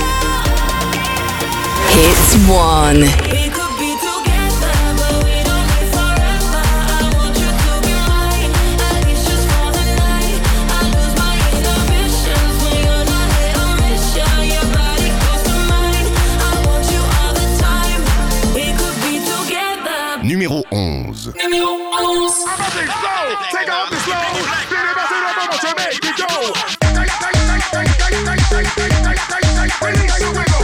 Hits 1. we could be together, but we don't need forever. I want you to be mine, at least just for the night. I lose my inhibitions when you're not here. I miss you, your body goes to mine. I want you all the time. We could be together. Numéro 11. Take off the slow. To make it go. Release the wiggle.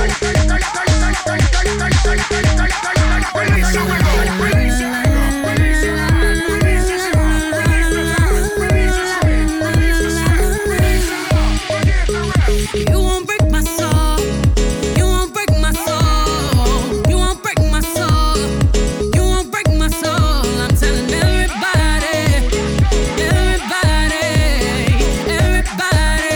Release the wiggle. Release the anger. Release the rhyme. Release the sound. Release the time. Release the sweat. Release the sweat. Release the love. Forget the rest. You won't break my soul. You won't break my soul. You won't break my soul. You won't break my soul. I'm telling everybody, everybody, everybody,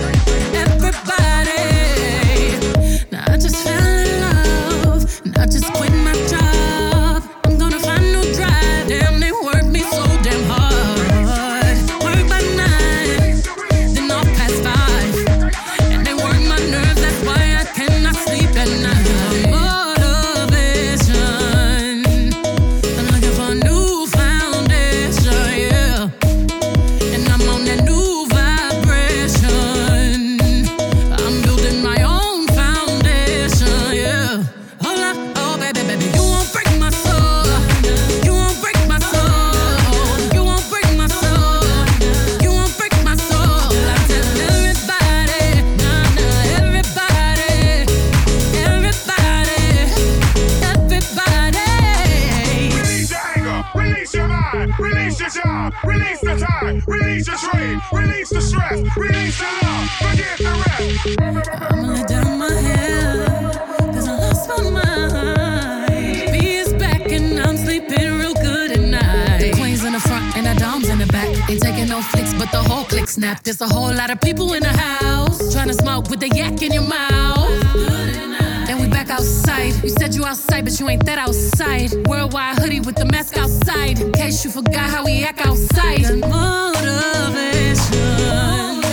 everybody. Now I just fell in love, and I just quit my job. I'm gonna find no drive. Damn, they work me so damn hard. Work by 9, then off past 5. And they work my nerves, that's why I cannot sleep at night. Motivation, I'm looking for a new foundation, yeah. And I'm on that new vibration. I'm building my own foundation, yeah. Hold up, oh baby, baby, you won't break my soul. You won't break my soul. You won't break my soul. You won't break my soul. I'm telling everybody, nah, nah, everybody, everybody, everybody. Release your anger. Release your mind. Release your job. Release the time. Release your trade. Release the stress. Release the love. Forget the rest. I'ma let down my hair, 'cause I lost my mind. B is back and I'm sleeping real good at night. The queen's in the front and the dom's in the back. Ain't taking no flicks, but the whole click snap. There's a whole lot of people in the house trying to smoke with the yak in your mouth. Then we back outside. You said you outside, but you ain't that outside. Worldwide hoodie with the mask outside, in case you forgot how we act outside. That motivation.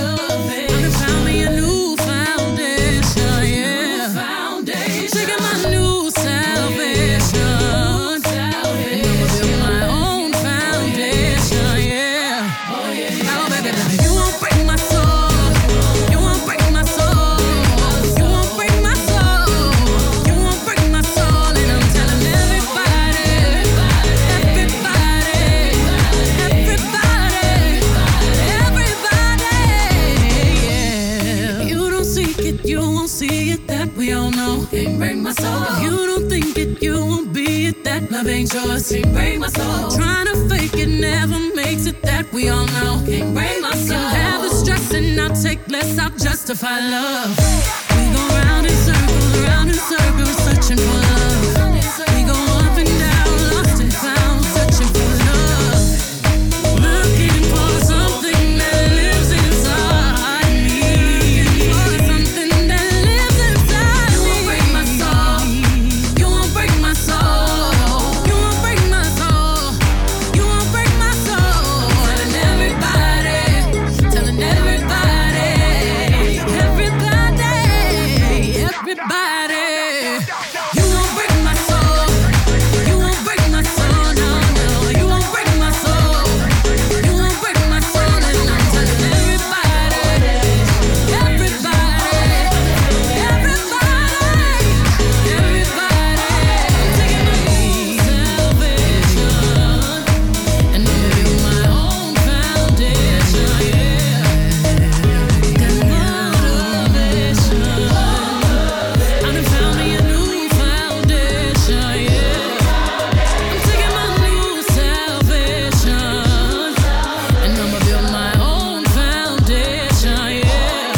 I found me a new foundation, yeah. Taking my new salvation. And I'ma build my own foundation, yeah. Oh baby, baby, you won't break my soul. You won't break my soul. You won't break my soul. You won't break my soul. And I'm telling everybody, everybody, love ain't yours, can't break my soul. Trying to fake it never makes it, that we all know. Can't break my soul. Can have the stress and I'll take less, I'll justify love. We go round in circles, searching for love. We go up and down, lost and found, searching for love. Looking for something that lives inside me. For something that lives inside me. You won't break my soul. You won't break my soul. You won't break my soul. You won't break my soul. Telling everybody, telling everybody, everybody, everybody. You won't break my soul. You won't break my soul. No, no. You won't break my soul. You won't break my soul. And I'm telling everybody, everybody, everybody, everybody. I'm taking my own salvation and building my own foundation. Yeah, got motivation. I done found me a new foundation. Yeah, I'm taking my new salvation and I'ma build my own foundation. Yeah.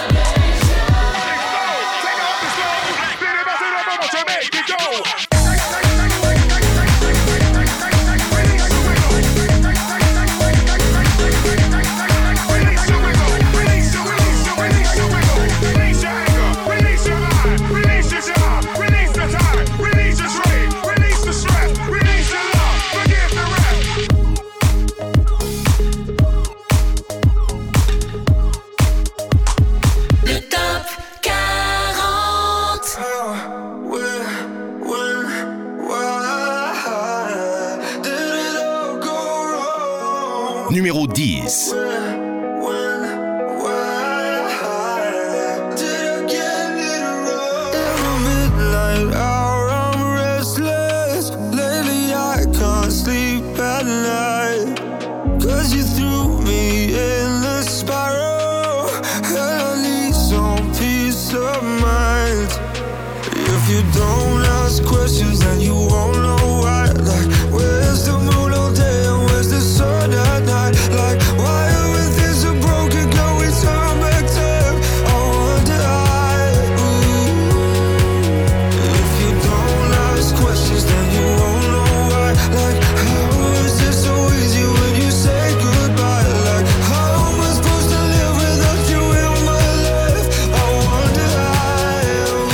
Le top 40. Numéro 10. Midnight hour, I'm restless. Lately I can't sleep at night. 'Cause you threw me in the spiral, and I need some peace of mind. If you don't ask questions, then you won't know why. Like, where's the moon all day and where's the sun at night? Like, why are we things so broken? Can we turn back time? I wonder why. If you don't ask questions, then you won't know why. Like, how is it so easy when you say goodbye? Like, how am I supposed to live without you in my life? I wonder why.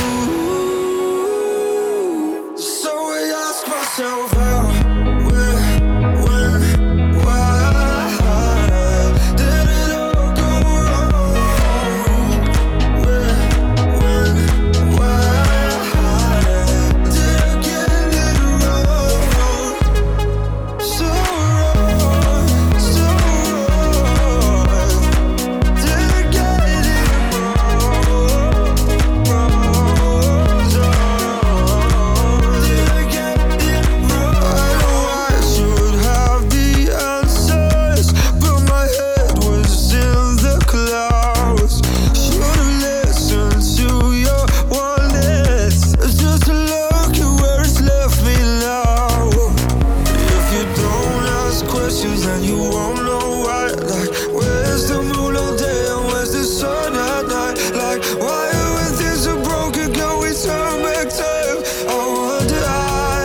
So I ask myself how, where, when, why did it all go wrong? Where, when, why did I get it wrong? So wrong, so wrong. Did I get it wrong? So did I get it wrong? I know I should have the answers, but my head was in the clouds. Should've listened to your warnings, just to look at where it's left me now. If you don't ask questions, then you won't know why. Like, where's the moon all day and where's the sun at night? Like, why are we things so broken? Can we turn back time? I wonder why.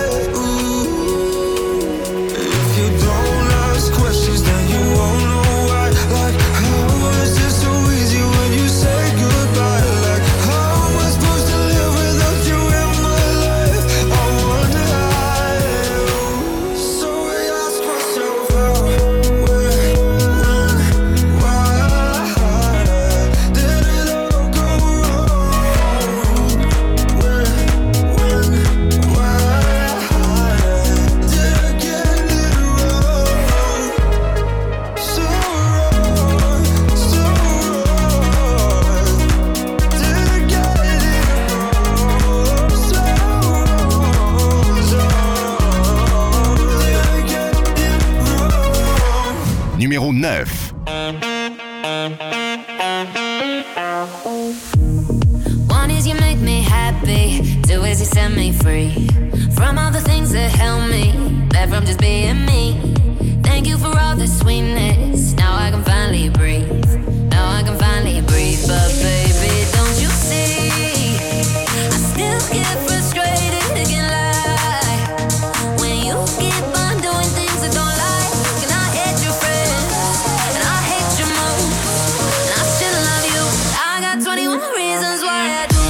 If you don't ask questions, then you won't know why. Like, how is it so easy when you say goodbye? Like, how am I supposed to live without you in my life? I wonder why. So I ask myself how, where, when, why did it all go wrong? Where, when, why did I get it wrong? So wrong, so wrong. Did I get it wrong? So wrong, so did I get it wrong? Numéro 9. One is you make me happy. Do as you set me free from all the things that held me back from just being me. Thank you for all the sweetness. Now I can finally breathe. Now I can finally breathe. But baby, don't you see? I still get frustrated again, like when you keep on doing things that don't like. And I hate your friends, and I hate your moves, and I still love you. I got 21 reasons why I do.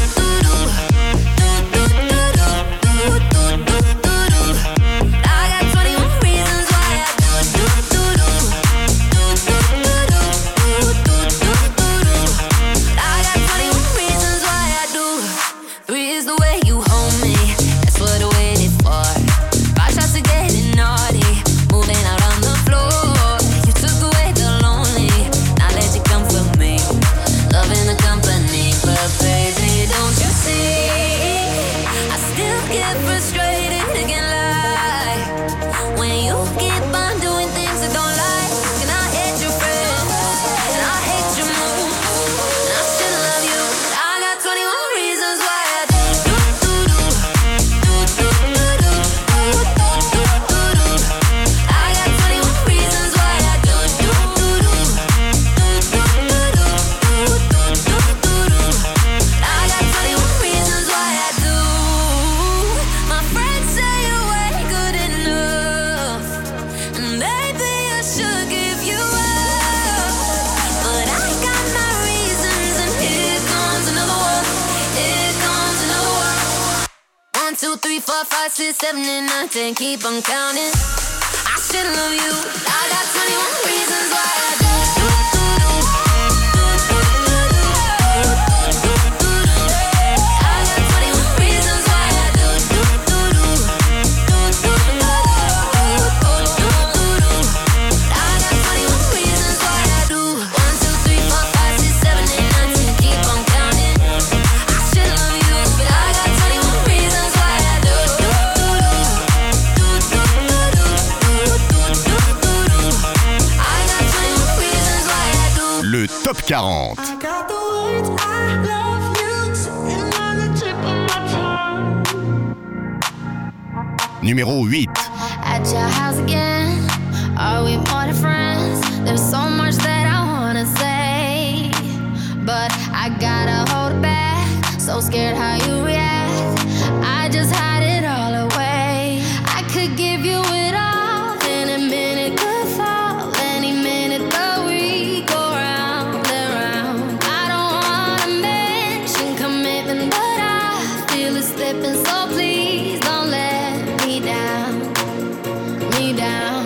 Keep on counting. I still love you. I got 21 reasons why I do. Top 40. Numéro 8. At your house again, are we more than friends? There's so much that I wanna say, but I gotta hold it back. So scared how you react, I just hide it all away. I could give you it all, then a minute could fall, any minute the week go round and round. I don't wanna mention commitment, but I feel it slipping, so please don't let me down, me down.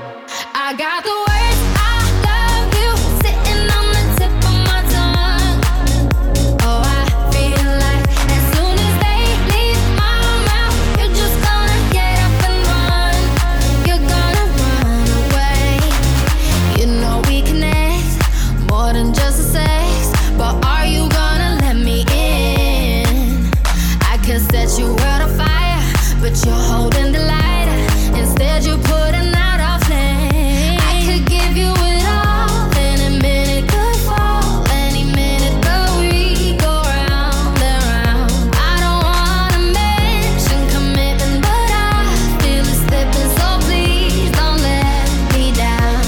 I got the words I love you sitting on the tip of my tongue. Oh, I feel like as soon as they leave my mouth, you're just gonna get up and run. You're gonna run away. You know we connect more than just a sex, but are you gonna let me in? I could set your world on fire, but you're holding the lighter. Instead you're putting out a flame. I could give you it all, then a minute could fall, any minute the week go round and round. I don't wanna mention commitment, but I feel it slipping, so please don't let me down.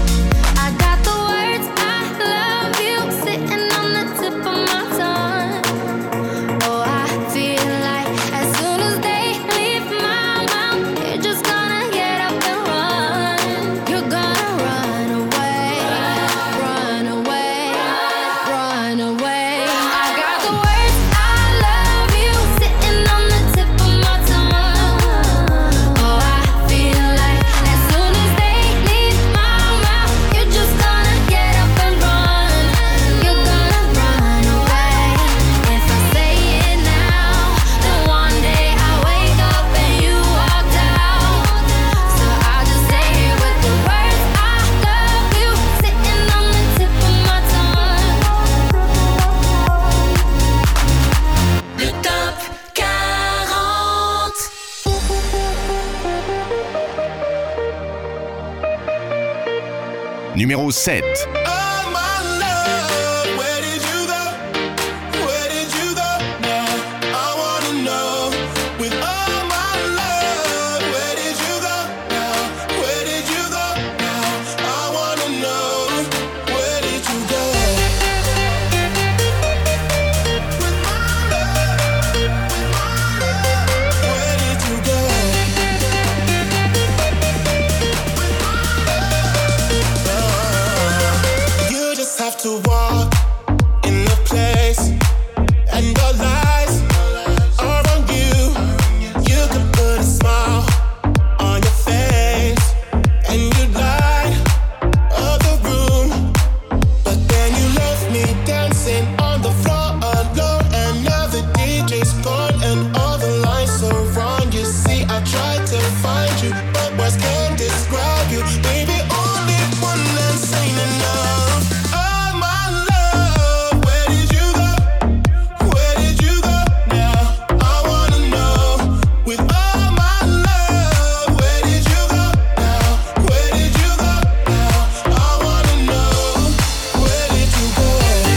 I got the words I love you sitting on the tip of my tongue. Oh, I feel like as soon as they leave my mouth, you're just gonna get up and run. You're gonna run away, run away, run away. I got the words I love you sitting on the tip of my tongue. Oh, I feel like as soon as they leave my mouth, you're just gonna get up and run. You're gonna run away. If I say it now, then one day I wake up and you walked out. So I'll just say it with the words I love you sitting on the tip of my tongue. Le top 40. Numéro 7. Oh my love, where did you go? Where did you go? words can't describe you. Baby, only one that's ain't enough. Oh my love, where did you go? Where did you go now? I wanna know. With all my love, where did you go now? Where did you go now? I wanna know. Where did you go?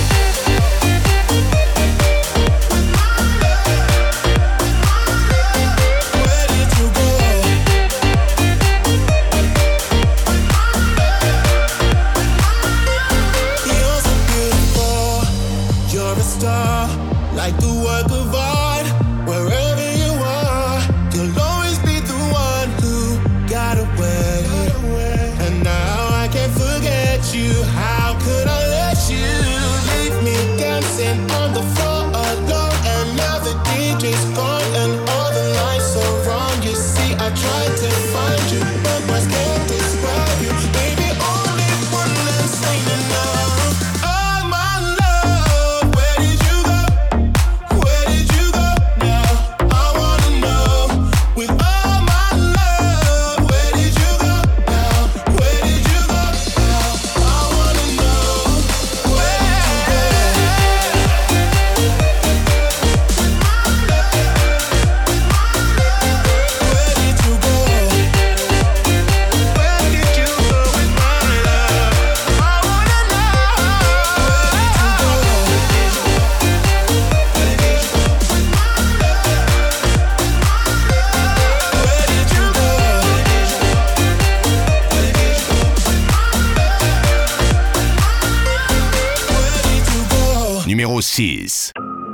You're so beautiful, you're a star, like the work of art. Wherever you are, you'll always be the one who got away. And now I can't forget you. How could I let you leave me dancing on the floor alone? And now the DJ's gone and all the lights are wrong. You see, I tried to find you, but words can't describe you. Baby, only one that's ain't enough. Oh my love, where did you go? Where did you go now? I wanna know. With all my love, where did you go now? Where did you go now? I wanna know. Where did you go? Where did you go? Where did you go with my love? I wanna know. Where did you go? Where did you go? Numéro 6.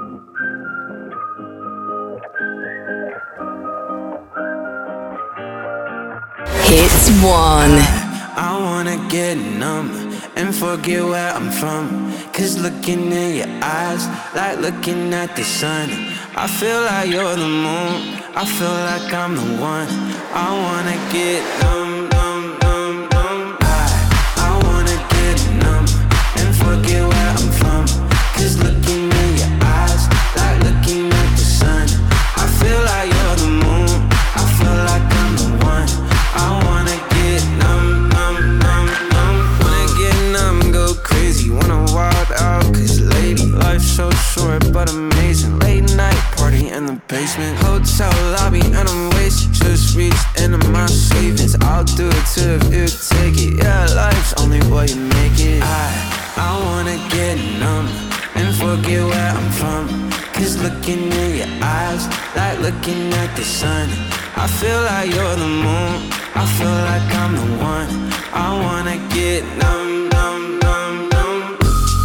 Hits 1. I wanna get numb and forget where I'm from. Cause looking in your eyes, like looking at the sun. I feel like you're the moon, I feel like I'm the one. I wanna get numb, numb, numb, numb. I wanna get numb and forget where I'm from. Cause looking in your eyes, like looking at the sun. I feel like you're the moon, I feel like I'm the one. I wanna get numb, numb, numb, numb. Wanna get numb, go crazy, wanna wild out. Cause lady, life's so short but amazing. Late night party in the basement, hotel lobby and I'm wasted. Just reached into my savings, I'll do it too if you take it. Yeah, life's only what you make it. I wanna get numb and forget where I'm from. Cause looking in your eyes, like looking at the sun. I feel like you're the moon, I feel like I'm the one. I wanna get numb, numb, numb, numb.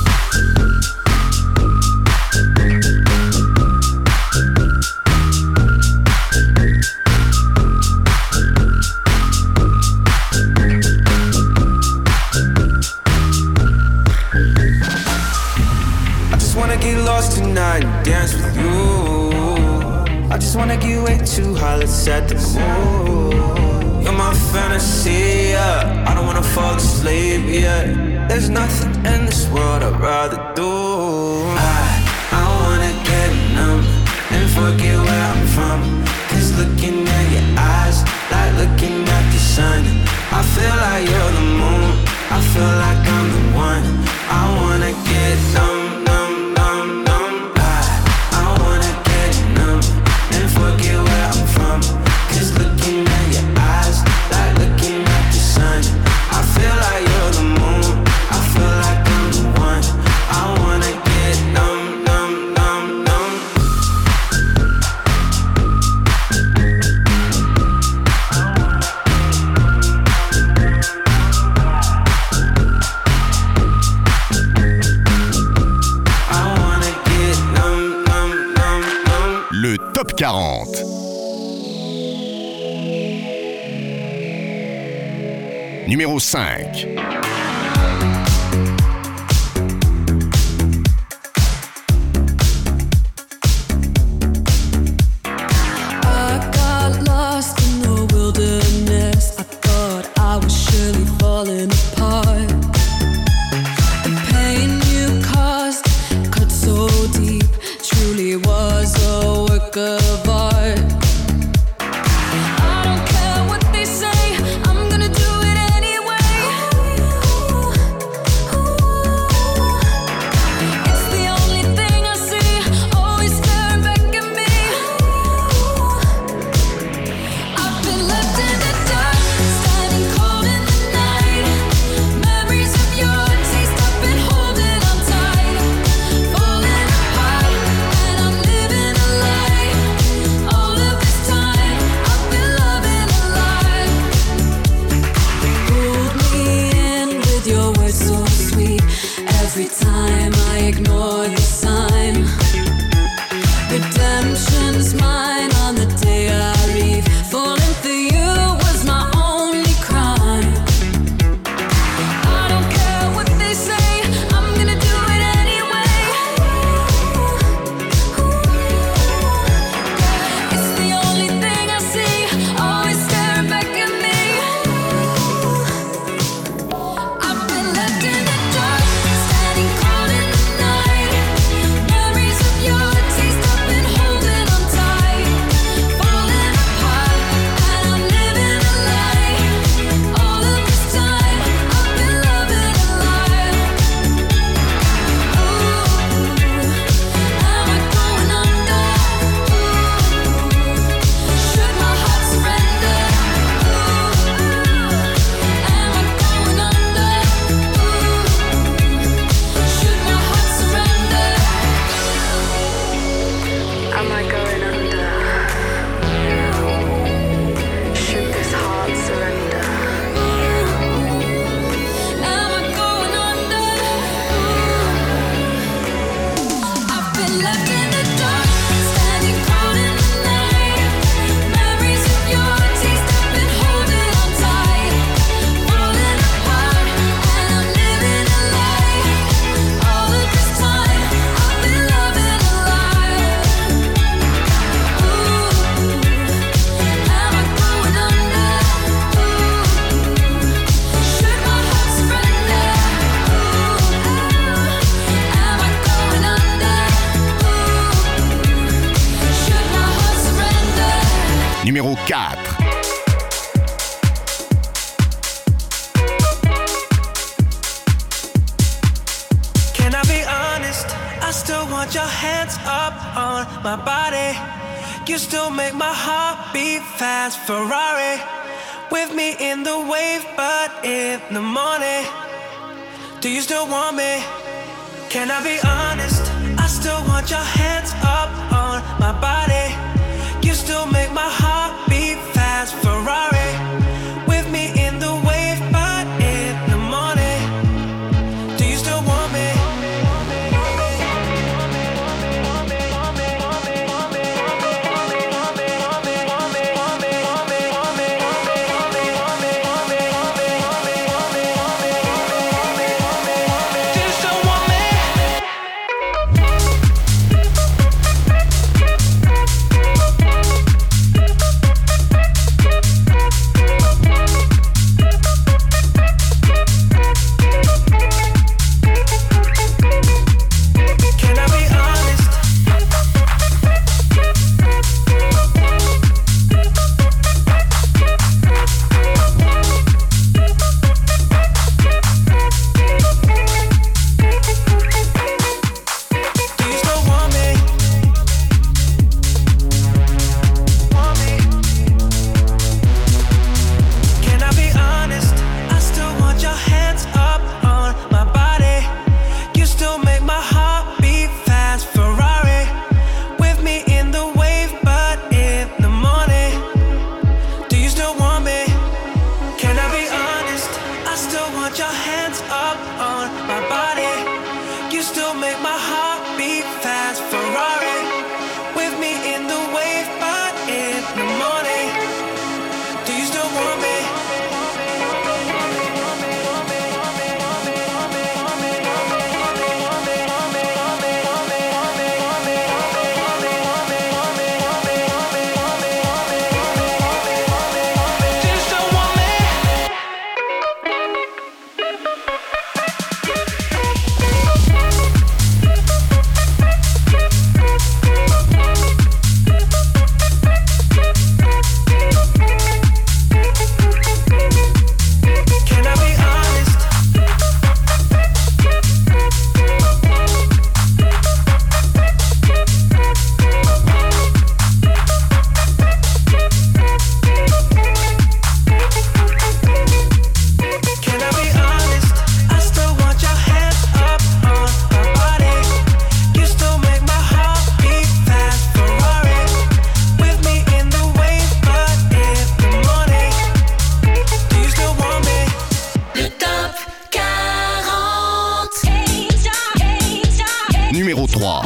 I just wanna get lost tonight and dance with you. I just wanna get way too high, let's set the mood. You're my fantasy, yeah. I don't wanna fall asleep, yeah. There's nothing in this world I'd rather do. I wanna get numb and forget where I'm from. Cause looking at your eyes, like looking at the sun. I feel like you're the moon, I feel like I'm the one. I wanna get numb, numb, numb, numb. I wanna get numb and forget where I'm from. Cause looking at your eyes, like looking at the sun. I feel like you're the moon, I feel like I'm the one. I wanna get numb, numb, numb, numb. I wanna get numb, numb, numb, numb. Le Top 40. Numéro 5. I got lost in the wilderness. I thought I was surely falling apart. The pain you caused cut so deep, truly was a work of art. I don't care what they say, 4. Can I be honest? I still want your hands up on my body. You still make my heart beat fast. Ferrari with me in the wave, but in the morning. Do you still want me? Can I be honest? I still want your hands up on my body. You still make my heart beat fast. Ferrari with me in the wave, but in the morning. Do you still want me? Numéro 3.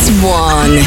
Hits One.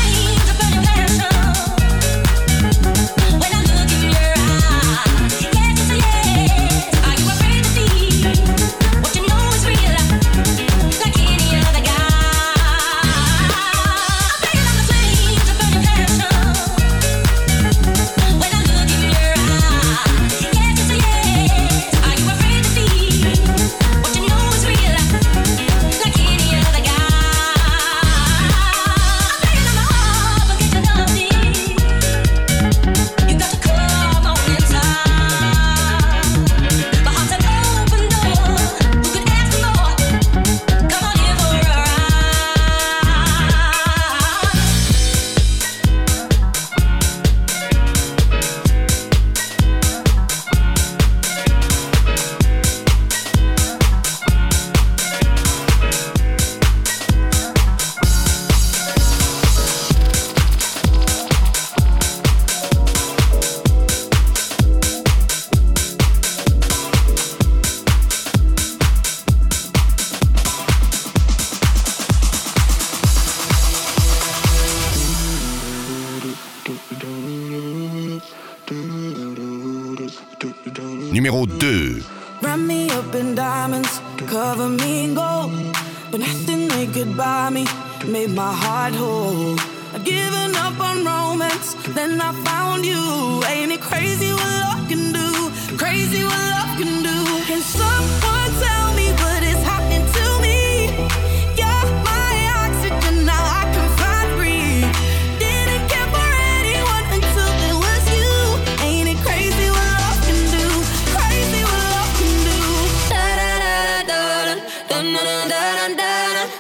Numéro 2. Wrap me up in diamonds, cover me in gold, but nothing they could buy me made my heart whole. I'd given up on romance, then I found you. Ain't it crazy what love can do? Crazy what love can do. Can someone tell me what is happening to me? You're my oxygen, now I can find breathe. Didn't care for anyone until it was you. Ain't it crazy what love can do? Crazy what love can do. Da da da da da da da da da da.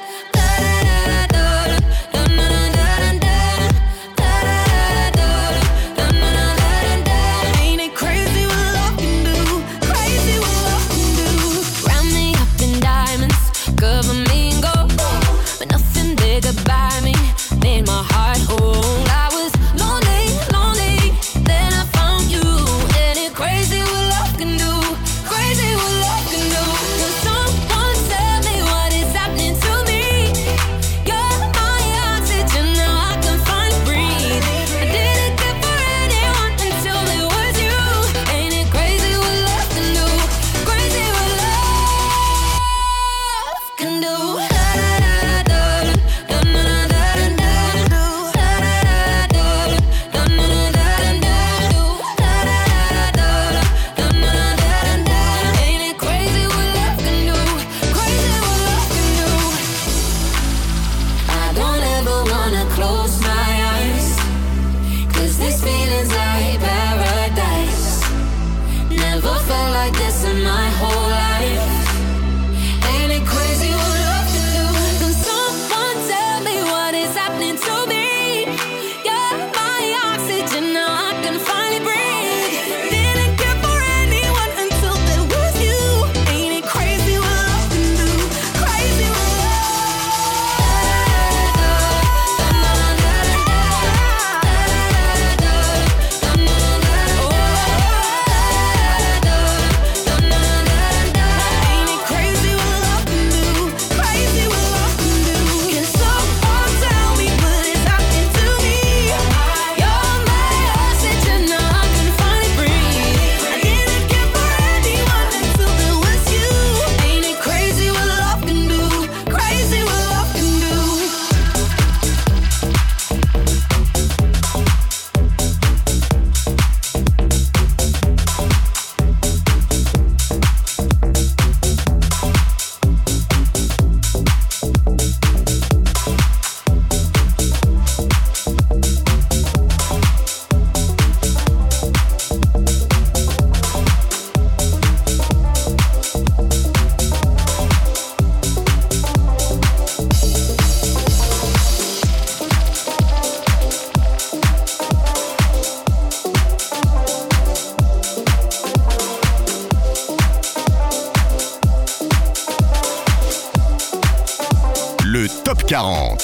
Le Top 40.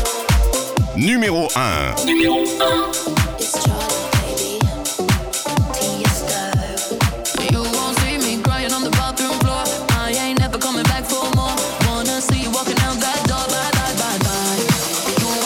Numéro 1. Numéro 1. You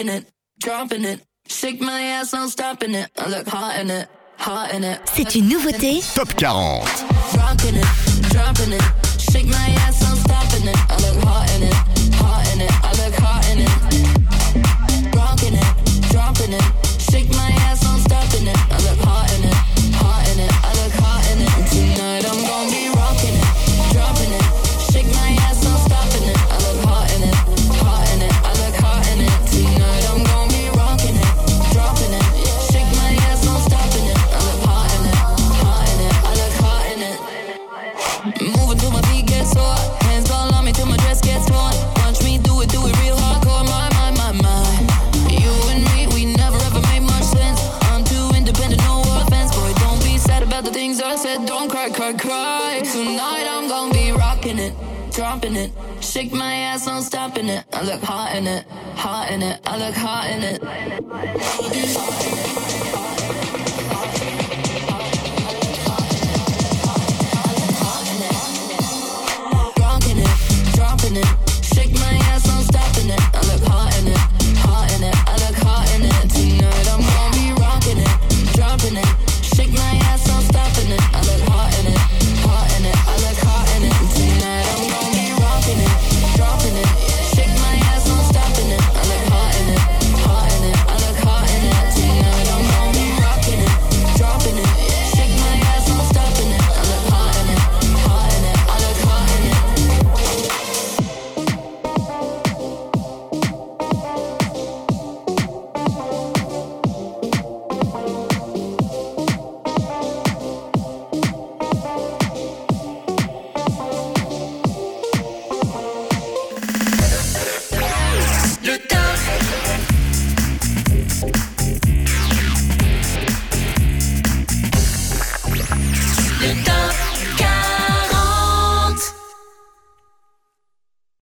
rocking it, dropping it. Shake my ass, no stopping it. I look hot in it, hot in it. C'est une nouveauté. Top 40. Rocking it, dropping it. Shake my ass, no stopping it. I look hot in it, hot in it. I look hot in it. Rocking it, dropping it. Shake my ass, no stopping it. I look hot in it, hot in it. I look hot in it. Tonight I'm gonna be rocking it, dropping it. Shake my ass, no stopping it. I look hot in it, hot in it. I look hot in it. Tonight I'm gonna be rocking it, dropping it. Shake my ass, no stopping it. I look hot in it, hot in it. I look hot in it. Moving till my feet get sore. Hands all on me till my dress gets torn. Watch me do it real hardcore. My. You and me, we never ever made much sense. I'm too independent, no offense. Boy, don't be sad about the things I said. Don't cry, cry, cry. Tonight I'm gonna be rocking it, dropping it. Shake my ass, no stopping it. I look hot in it, hot in it. I look hot in it.